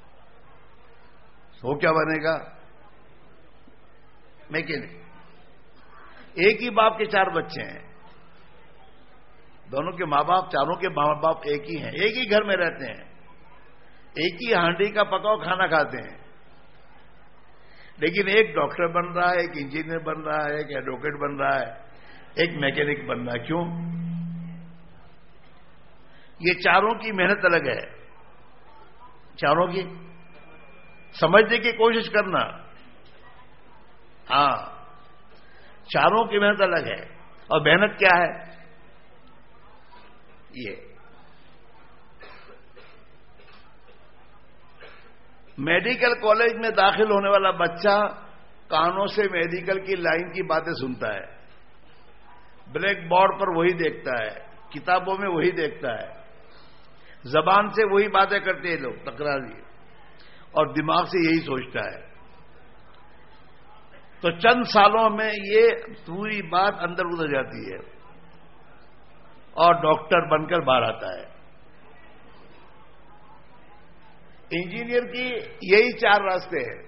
وہ کیا بنے گا؟ میکینک. ایک ہی باپ کے چار بچے ہیں، دونوں کے ماں باپ، چاروں کے ماں باپ ایک ہی ہیں، ایک ہی گھر میں رہتے ہیں، ایک ہی ہانڈی کا پکاؤ کھانا کھاتے ہیں، لیکن ایک ڈاکٹر بن رہا ہے، ایک انجینئر بن رہا ہے، ایک ایڈوکیٹ بن رہا ہے، ایک میکینک بن رہا ہے. کیوں؟ یہ چاروں کی محنت الگ ہے. چاروں کی سمجھنے کی کوشش کرنا. ہاں، چاروں کی محنت الگ ہے. اور محنت کیا ہے؟ یہ میڈیکل کالج میں داخل ہونے والا بچہ کانوں سے میڈیکل کی لائن کی باتیں سنتا ہے، بلیک بورڈ پر وہی دیکھتا ہے، کتابوں میں وہی دیکھتا ہے، زبان سے وہی باتیں کرتے ہیں لوگ تکراری، اور دماغ سے یہی سوچتا ہے. تو چند سالوں میں یہ پوری بات اندر اتر جاتی ہے اور ڈاکٹر بن کر باہر آتا ہے. انجینئر کی یہی چار راستے ہیں.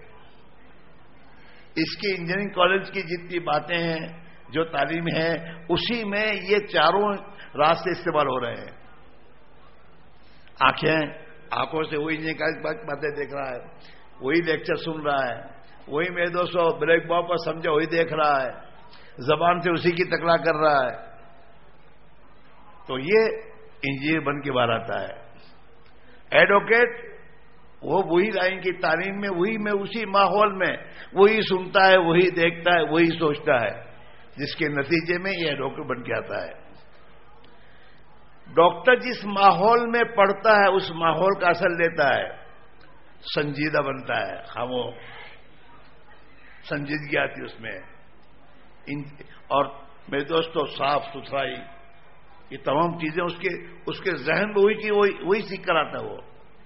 اس کی انجینئرنگ کالج کی جتنی باتیں ہیں، جو تعلیم ہے، اسی میں یہ چاروں راستے استعمال ہو رہے ہیں. آنکھیں، آنکھوں سے وہی انجینئرنگ کالج باتیں دیکھ رہا ہے، وہی لیکچر سن رہا ہے، وہی میرے دوستوں بلیک بورڈ پر سمجھا وہی دیکھ رہا ہے، زبان سے اسی کی تکرار کر رہا ہے. تو یہ انجینئر بن کے باہر آتا ہے. ایڈوکیٹ، وہ وہی لائن کی تعلیم میں، وہی میں، اسی ماحول میں وہی سنتا ہے، وہی دیکھتا ہے، وہی سوچتا ہے، جس کے نتیجے میں یہ ڈاکٹر بن کے آتا ہے. ڈاکٹر جس ماحول میں پڑھتا ہے اس ماحول کا اثر لیتا ہے، سنجیدہ بنتا ہے، خاموش، سنجیدگی آتی اس میں. اور میرے دوستوں صاف ستھرائی، یہ تمام چیزیں اس کے اس کے ذہن میں وہی کی وہی وہی سیکھ کر آتا ہے وہ.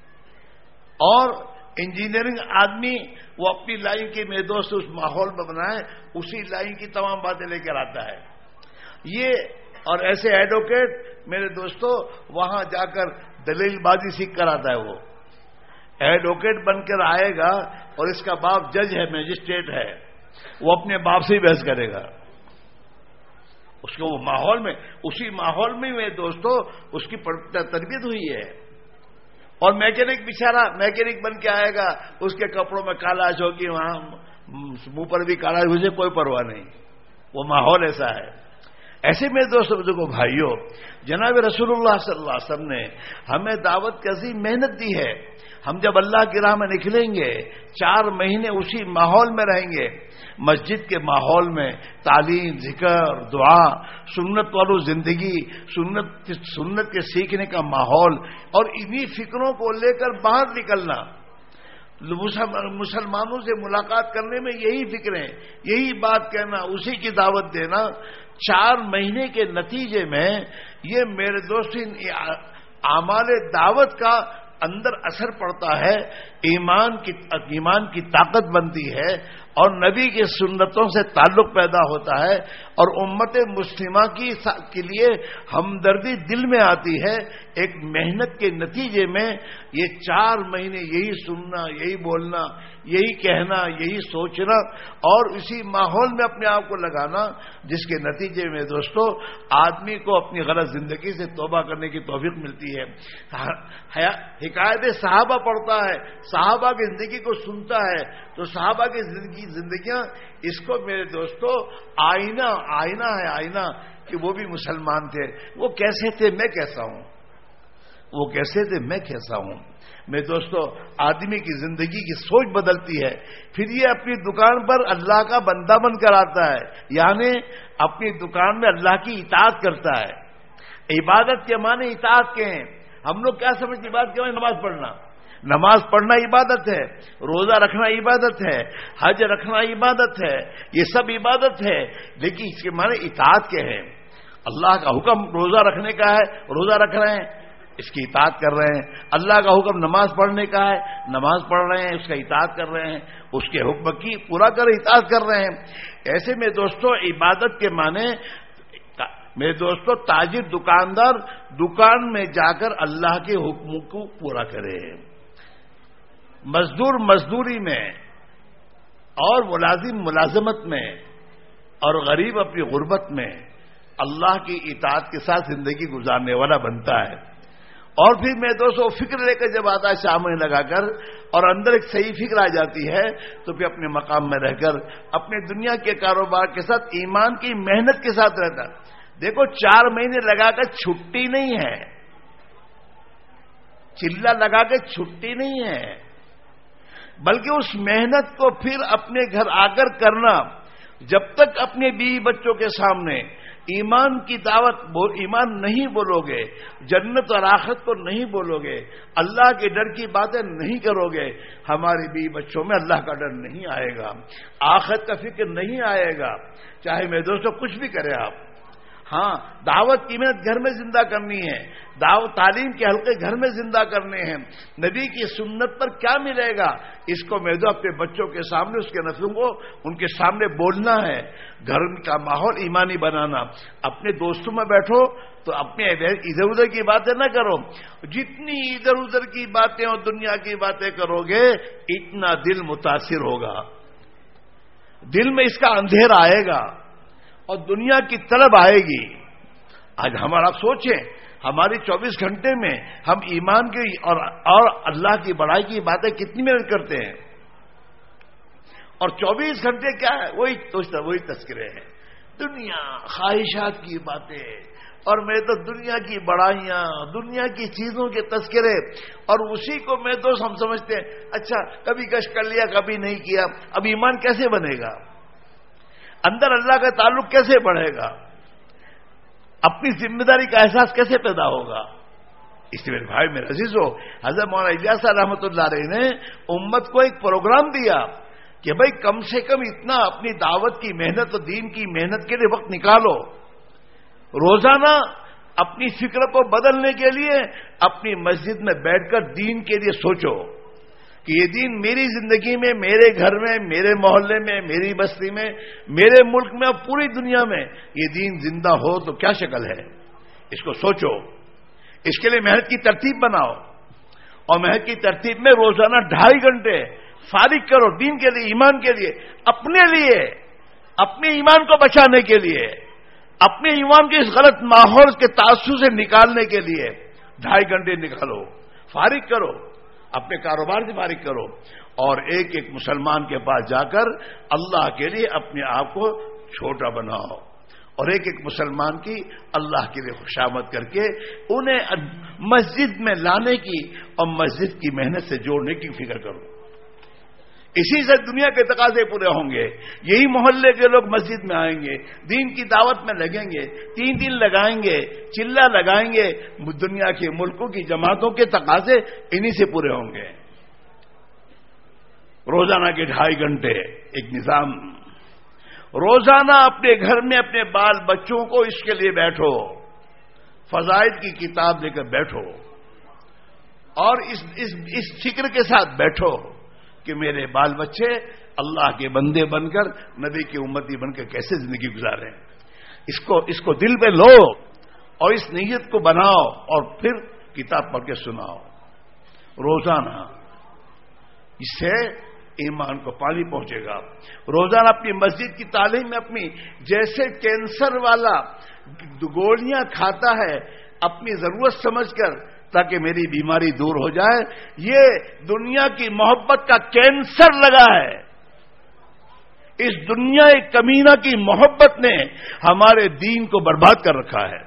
اور انجینئرنگ آدمی وہ اپنی لائن کے میرے دوست اس ماحول میں بنائے، اسی لائن کی تمام باتیں لے کر آتا ہے. یہ اور ایسے ایڈوکیٹ میرے دوستوں وہاں جا کر دلیل بازی سیکھ کر آتا ہے. وہ ایڈوکیٹ بن کر آئے گا اور اس کا باپ جج ہے، میجسٹریٹ ہے، وہ اپنے باپ سے ہی بحث کرے گا. اس کو وہ ماحول میں، اسی ماحول میں میرے دوستوں اس کی تربیت ہوئی ہے. اور میکینک بیچارہ میکینک بن کے آئے گا، اس کے کپڑوں میں کالاش ہوگی، وہاں منہ پر بھی کالاش، مجھے کوئی پرواہ نہیں، وہ ماحول ایسا ہے. ایسے میرے دوستوں بزرگوں بھائیوں، جناب رسول اللہ صلی اللہ علیہ وسلم نے ہمیں دعوت کی عظیم محنت دی ہے. ہم جب اللہ کی راہ میں نکلیں گے، چار مہینے اسی ماحول میں رہیں گے، مسجد کے ماحول میں تعلیم، ذکر، دعا، سنت والو زندگی، سنت سنت کے سیکھنے کا ماحول، اور انہی فکروں کو لے کر باہر نکلنا. مسلمانوں سے ملاقات کرنے میں یہی فکریں، یہی بات کہنا، اسی کی دعوت دینا. چار مہینے کے نتیجے میں یہ میرے دوست اعمال دعوت کا اندر اثر پڑتا ہے، ایمان کی ایمان کی طاقت بنتی ہے، اور نبی کی سنتوں سے تعلق پیدا ہوتا ہے، اور امت مسلمہ کی کے لیے ہمدردی دل میں آتی ہے. ایک محنت کے نتیجے میں یہ چار مہینے یہی سننا، یہی بولنا، یہی کہنا، یہی سوچنا، اور اسی ماحول میں اپنے آپ کو لگانا، جس کے نتیجے میں دوستو آدمی کو اپنی غلط زندگی سے توبہ کرنے کی توفیق ملتی ہے. حکایت صحابہ پڑھتا ہے، صحابہ کی زندگی کو سنتا ہے، تو صحابہ کی زندگی زندگیاں اس کو میرے دوستو آئینہ آئینہ ہے، آئینہ کہ وہ بھی مسلمان تھے، وہ کیسے تھے میں کیسا ہوں، وہ کیسے تھے میں کیسا ہوں. میرے دوستو آدمی کی زندگی کی سوچ بدلتی ہے، پھر یہ اپنی دکان پر اللہ کا بندہ بن کر آتا ہے، یعنی اپنی دکان میں اللہ کی اطاعت کرتا ہے. عبادت کے معنی اطاعت کے ہیں. ہم لوگ کیا سمجھتے بات کیا ہے؟ نماز پڑھنا نماز پڑھنا عبادت ہے، روزہ رکھنا عبادت ہے، حج رکھنا عبادت ہے، یہ سب عبادت ہے، لیکن اس کے معنی اطاعت کے ہیں۔ اللہ کا حکم روزہ رکھنے کا ہے، روزہ رکھ رہے ہیں، اس کی اطاعت کر رہے ہیں۔ اللہ کا حکم نماز پڑھنے کا ہے، نماز پڑھ رہے ہیں، اس کا اطاعت کر رہے ہیں، اس کے حکم کی پورا کر اطاعت کر رہے ہیں۔ ایسے میں دوستو عبادت کے معنی، میرے دوستو تاجر دکاندار دکان میں جا کر اللہ کے حکم کو پورا کرے، مزدور مزدوری میں، اور ملازم ملازمت میں، اور غریب اپنی غربت میں اللہ کی اطاعت کے ساتھ زندگی گزارنے والا بنتا ہے۔ اور پھر میں دوستو فکر لے کر جب آتا ہے سامنے لگا کر اور اندر ایک صحیح فکر آ جاتی ہے تو پھر اپنے مقام میں رہ کر اپنے دنیا کے کاروبار کے ساتھ ایمان کی محنت کے ساتھ رہتا۔ دیکھو چار مہینے لگا کر چھٹی نہیں ہے، چلا لگا کے چھٹی نہیں ہے، بلکہ اس محنت کو پھر اپنے گھر آ کر کرنا۔ جب تک اپنے بیوی بچوں کے سامنے ایمان کی دعوت ایمان نہیں بولو گے، جنت اور آخرت کو نہیں بولو گے، اللہ کے ڈر کی باتیں نہیں کرو گے، ہمارے بیوی بچوں میں اللہ کا ڈر نہیں آئے گا، آخرت کا فکر نہیں آئے گا، چاہے میرے دوستوں کچھ بھی کرے آپ۔ ہاں، دعوت کی محنت گھر میں زندہ کرنی ہے، دعوت تعلیم کے حلقے گھر میں زندہ کرنے ہیں، نبی کی سنت پر کیا ملے گا اس کو میں دو اپنے بچوں کے سامنے، اس کے نسلوں کو ان کے سامنے بولنا ہے، گھر کا ماحول ایمانی بنانا۔ اپنے دوستوں میں بیٹھو تو اپنے ادھر ادھر کی باتیں نہ کرو، جتنی ادھر ادھر کی باتیں اور دنیا کی باتیں کرو گے اتنا دل متاثر ہوگا، دل میں اس کا اندھیرا آئے گا اور دنیا کی طلب آئے گی۔ آج ہمارا آپ سوچیں، ہماری چوبیس گھنٹے میں ہم ایمان کی اور اور اللہ کی بڑائی کی باتیں کتنی محنت کرتے ہیں، اور چوبیس گھنٹے کیا ہے؟ وہی وہی تذکرے ہیں، دنیا خواہشات کی باتیں، اور میں تو دنیا کی بڑائیاں، دنیا کی چیزوں کے تذکرے، اور اسی کو میں تو ہم سمجھتے ہیں اچھا کبھی کش کر لیا کبھی نہیں کیا، اب ایمان کیسے بنے گا؟ اندر اللہ کا تعلق کیسے بڑھے گا؟ اپنی ذمہ داری کا احساس کیسے پیدا ہوگا؟ اس لیے میرے بھائی میرے عزیز ہو، حضرت مولانا الیاس رحمۃ اللہ علیہ نے امت کو ایک پروگرام دیا کہ بھائی کم سے کم اتنا اپنی دعوت کی محنت اور دین کی محنت کے لیے وقت نکالو، روزانہ اپنی فکر کو بدلنے کے لیے اپنی مسجد میں بیٹھ کر دین کے لیے سوچو کہ یہ دین میری زندگی میں، میرے گھر میں، میرے محلے میں، میری بستی میں، میرے ملک میں اور پوری دنیا میں یہ دین زندہ ہو تو کیا شکل ہے، اس کو سوچو، اس کے لیے محنت کی ترتیب بناؤ، اور محنت کی ترتیب میں روزانہ ڈھائی گھنٹے فارغ کرو دین کے لیے، ایمان کے لیے، اپنے لیے، اپنے ایمان کو بچانے کے لیے، اپنے ایمان کے اس غلط ماحول کے تاثر سے نکالنے کے لیے ڈھائی گھنٹے نکالو، فارغ کرو، اپنے کاروبار سے فارغ کرو، اور ایک ایک مسلمان کے پاس جا کر اللہ کے لیے اپنے آپ کو چھوٹا بناؤ، اور ایک ایک مسلمان کی اللہ کے لیے خوشامد کر کے انہیں مسجد میں لانے کی اور مسجد کی محنت سے جوڑنے کی فکر کرو۔ اسی سے دنیا کے تقاضے پورے ہوں گے، یہی محلے کے لوگ مسجد میں آئیں گے، دین کی دعوت میں لگیں گے، تین دن لگائیں گے، چلا لگائیں گے، دنیا کے ملکوں کی جماعتوں کے تقاضے انہی سے پورے ہوں گے۔ روزانہ کے ڈھائی گھنٹے ایک نظام، روزانہ اپنے گھر میں اپنے بال بچوں کو اس کے لیے بیٹھو، فضائل کی کتاب لے کر بیٹھو، اور اس اس, اس فکر کے ساتھ بیٹھو کہ میرے بال بچے اللہ کے بندے بن کر، نبی کی امتی بن کر کیسے زندگی گزاریں، اس کو اس کو دل پہ لو اور اس نیت کو بناؤ، اور پھر کتاب پڑھ کے سناؤ روزانہ، اس سے ایمان کو پانی پہنچے گا۔ روزانہ اپنی مسجد کی تعلیم میں اپنی، جیسے کینسر والا گولیاں کھاتا ہے اپنی ضرورت سمجھ کر تاکہ میری بیماری دور ہو جائے، یہ دنیا کی محبت کا کینسر لگا ہے۔ اس دنیا کمینہ کی محبت نے ہمارے دین کو برباد کر رکھا ہے۔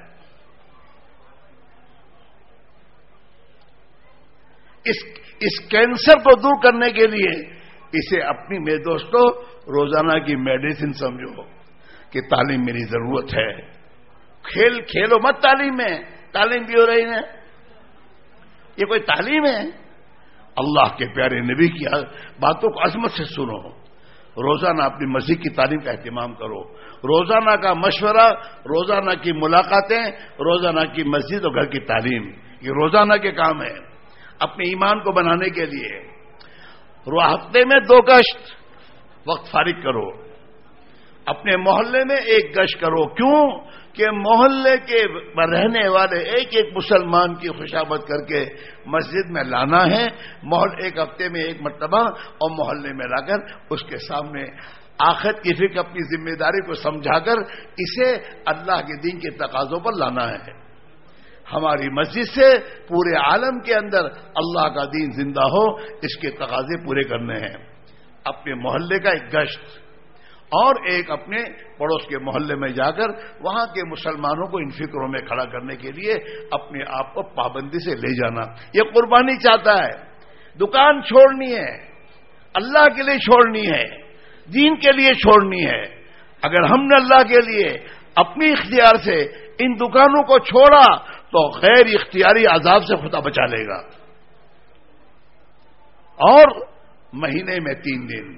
اس اس کینسر کو دور کرنے کے لیے اسے اپنی میرے دوستو روزانہ کی میڈیسن سمجھو کہ تعلیم میری ضرورت ہے۔ کھیل کھیلو مت تعلیم میں، تعلیم بھی ہو رہی ہے، یہ کوئی تعلیم ہے؟ اللہ کے پیارے نبی کی باتوں کو عظمت سے سنو. روزانہ اپنی مسجد کی تعلیم کا اہتمام کرو. روزانہ کا مشورہ، روزانہ کی ملاقاتیں، روزانہ کی مسجد اور گھر کی تعلیم، یہ روزانہ کے کام ہے اپنے ایمان کو بنانے کے لیے. ہفتے میں دو گشت وقت فارغ کرو. اپنے محلے میں ایک گشت کرو. کیوں کہ محلے کے رہنے والے ایک ایک مسلمان کی خوشامد کر کے مسجد میں لانا ہے. محل ایک ہفتے میں ایک مرتبہ اور محلے میں لا کر اس کے سامنے آخرت کی فکر، اپنی ذمہ داری کو سمجھا کر اسے اللہ کے دین کے تقاضوں پر لانا ہے. ہماری مسجد سے پورے عالم کے اندر اللہ کا دین زندہ ہو، اس کے تقاضے پورے کرنے ہیں. اپنے محلے کا ایک گشت اور ایک اپنے پڑوس کے محلے میں جا کر وہاں کے مسلمانوں کو ان فکروں میں کھڑا کرنے کے لیے اپنے آپ کو پابندی سے لے جانا. یہ قربانی چاہتا ہے. دکان چھوڑنی ہے، اللہ کے لیے چھوڑنی ہے، دین کے لیے چھوڑنی ہے. اگر ہم نے اللہ کے لیے اپنی اختیار سے ان دکانوں کو چھوڑا تو غیر اختیاری عذاب سے خدا بچا لے گا. اور مہینے میں تین دن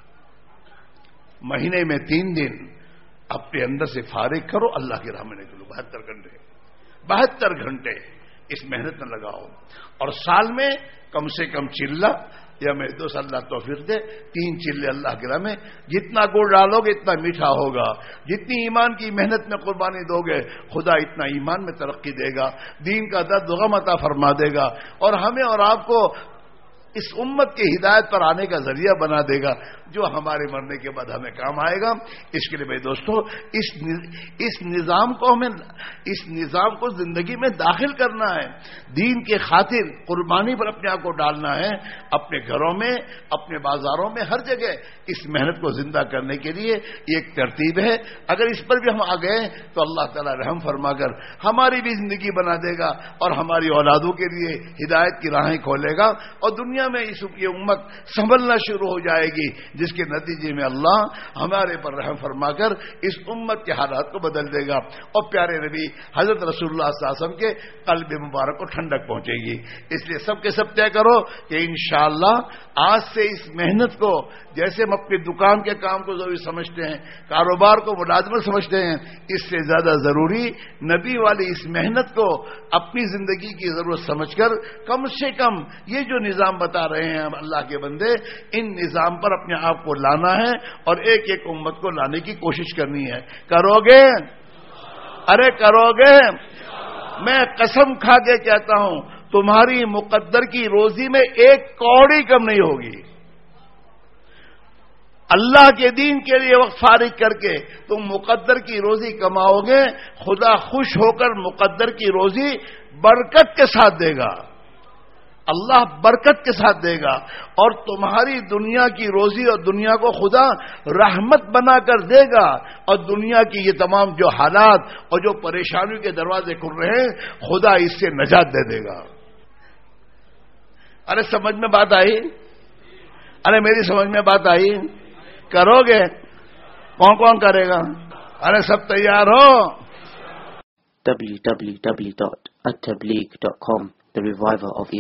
مہینے میں تین دن اپنے اندر سے فارغ کرو اللہ کی راہ میں نکلو. بہتر گھنٹے بہتر گھنٹے اس محنت میں لگاؤ. اور سال میں کم سے کم چلہ یا میں دوست اللہ توفیق دے تین چلے اللہ کی راہ میں. جتنا گڑ ڈالو گے اتنا میٹھا ہوگا. جتنی ایمان کی محنت میں قربانی دو گے خدا اتنا ایمان میں ترقی دے گا، دین کا درد و غم عطا فرما دے گا اور ہمیں اور آپ کو اس امت کی ہدایت پر آنے کا ذریعہ بنا دے گا جو ہمارے مرنے کے بعد ہمیں کام آئے گا. اس کے لیے بھائی دوستو اس اس نظام کو ہمیں اس نظام کو زندگی میں داخل کرنا ہے. دین کے خاطر قربانی پر اپنے آپ کو ڈالنا ہے. اپنے گھروں میں، اپنے بازاروں میں، ہر جگہ اس محنت کو زندہ کرنے کے لیے یہ ایک ترتیب ہے. اگر اس پر بھی ہم آ گئے تو اللہ تعالی رحم فرما کر ہماری بھی زندگی بنا دے گا اور ہماری اولادوں کے لیے ہدایت کی راہیں کھولے گا اور دنیا میں اس کی امت سنبھلنا شروع ہو جائے گی، جس کے نتیجے میں اللہ ہمارے پر رحم فرما کر اس امت کے حالات کو بدل دے گا اور پیارے نبی حضرت رسول اللہ صلی اللہ علیہ وسلم کے قلب مبارک کو ٹھنڈک پہنچے گی. اس لیے سب کے سب طے کرو کہ انشاءاللہ آج سے اس محنت کو، جیسے ہم اپنی دکان کے کام کو ضروری سمجھتے ہیں، کاروبار کو ملازمت سمجھتے ہیں، اس سے زیادہ ضروری نبی والی اس محنت کو اپنی زندگی کی ضرورت سمجھ کر کم سے کم یہ جو نظام بتا رہے ہیں ہم اللہ کے بندے، ان نظام پر اپنے آپ کو لانا ہے اور ایک ایک امت کو لانے کی کوشش کرنی ہے. کرو گے؟ ارے کرو گے؟ میں قسم کھا کے کہتا ہوں تمہاری مقدر کی روزی میں ایک کوڑی کم نہیں ہوگی. اللہ کے دین کے لیے وقت فارغ کر کے تم مقدر کی روزی کماؤ گے، خدا خوش ہو کر مقدر کی روزی برکت کے ساتھ دے گا. اللہ برکت کے ساتھ دے گا اور تمہاری دنیا کی روزی اور دنیا کو خدا رحمت بنا کر دے گا اور دنیا کی یہ تمام جو حالات اور جو پریشانیوں کے دروازے کھل رہے ہیں خدا اس سے نجات دے دے گا. ارے سمجھ میں بات آئی؟ ارے میری سمجھ میں بات آئی؟ کرو گے؟ کون کون کرے گا؟ ارے سب تیار ہو؟ w w w dot at tabligh dot com, the reviver of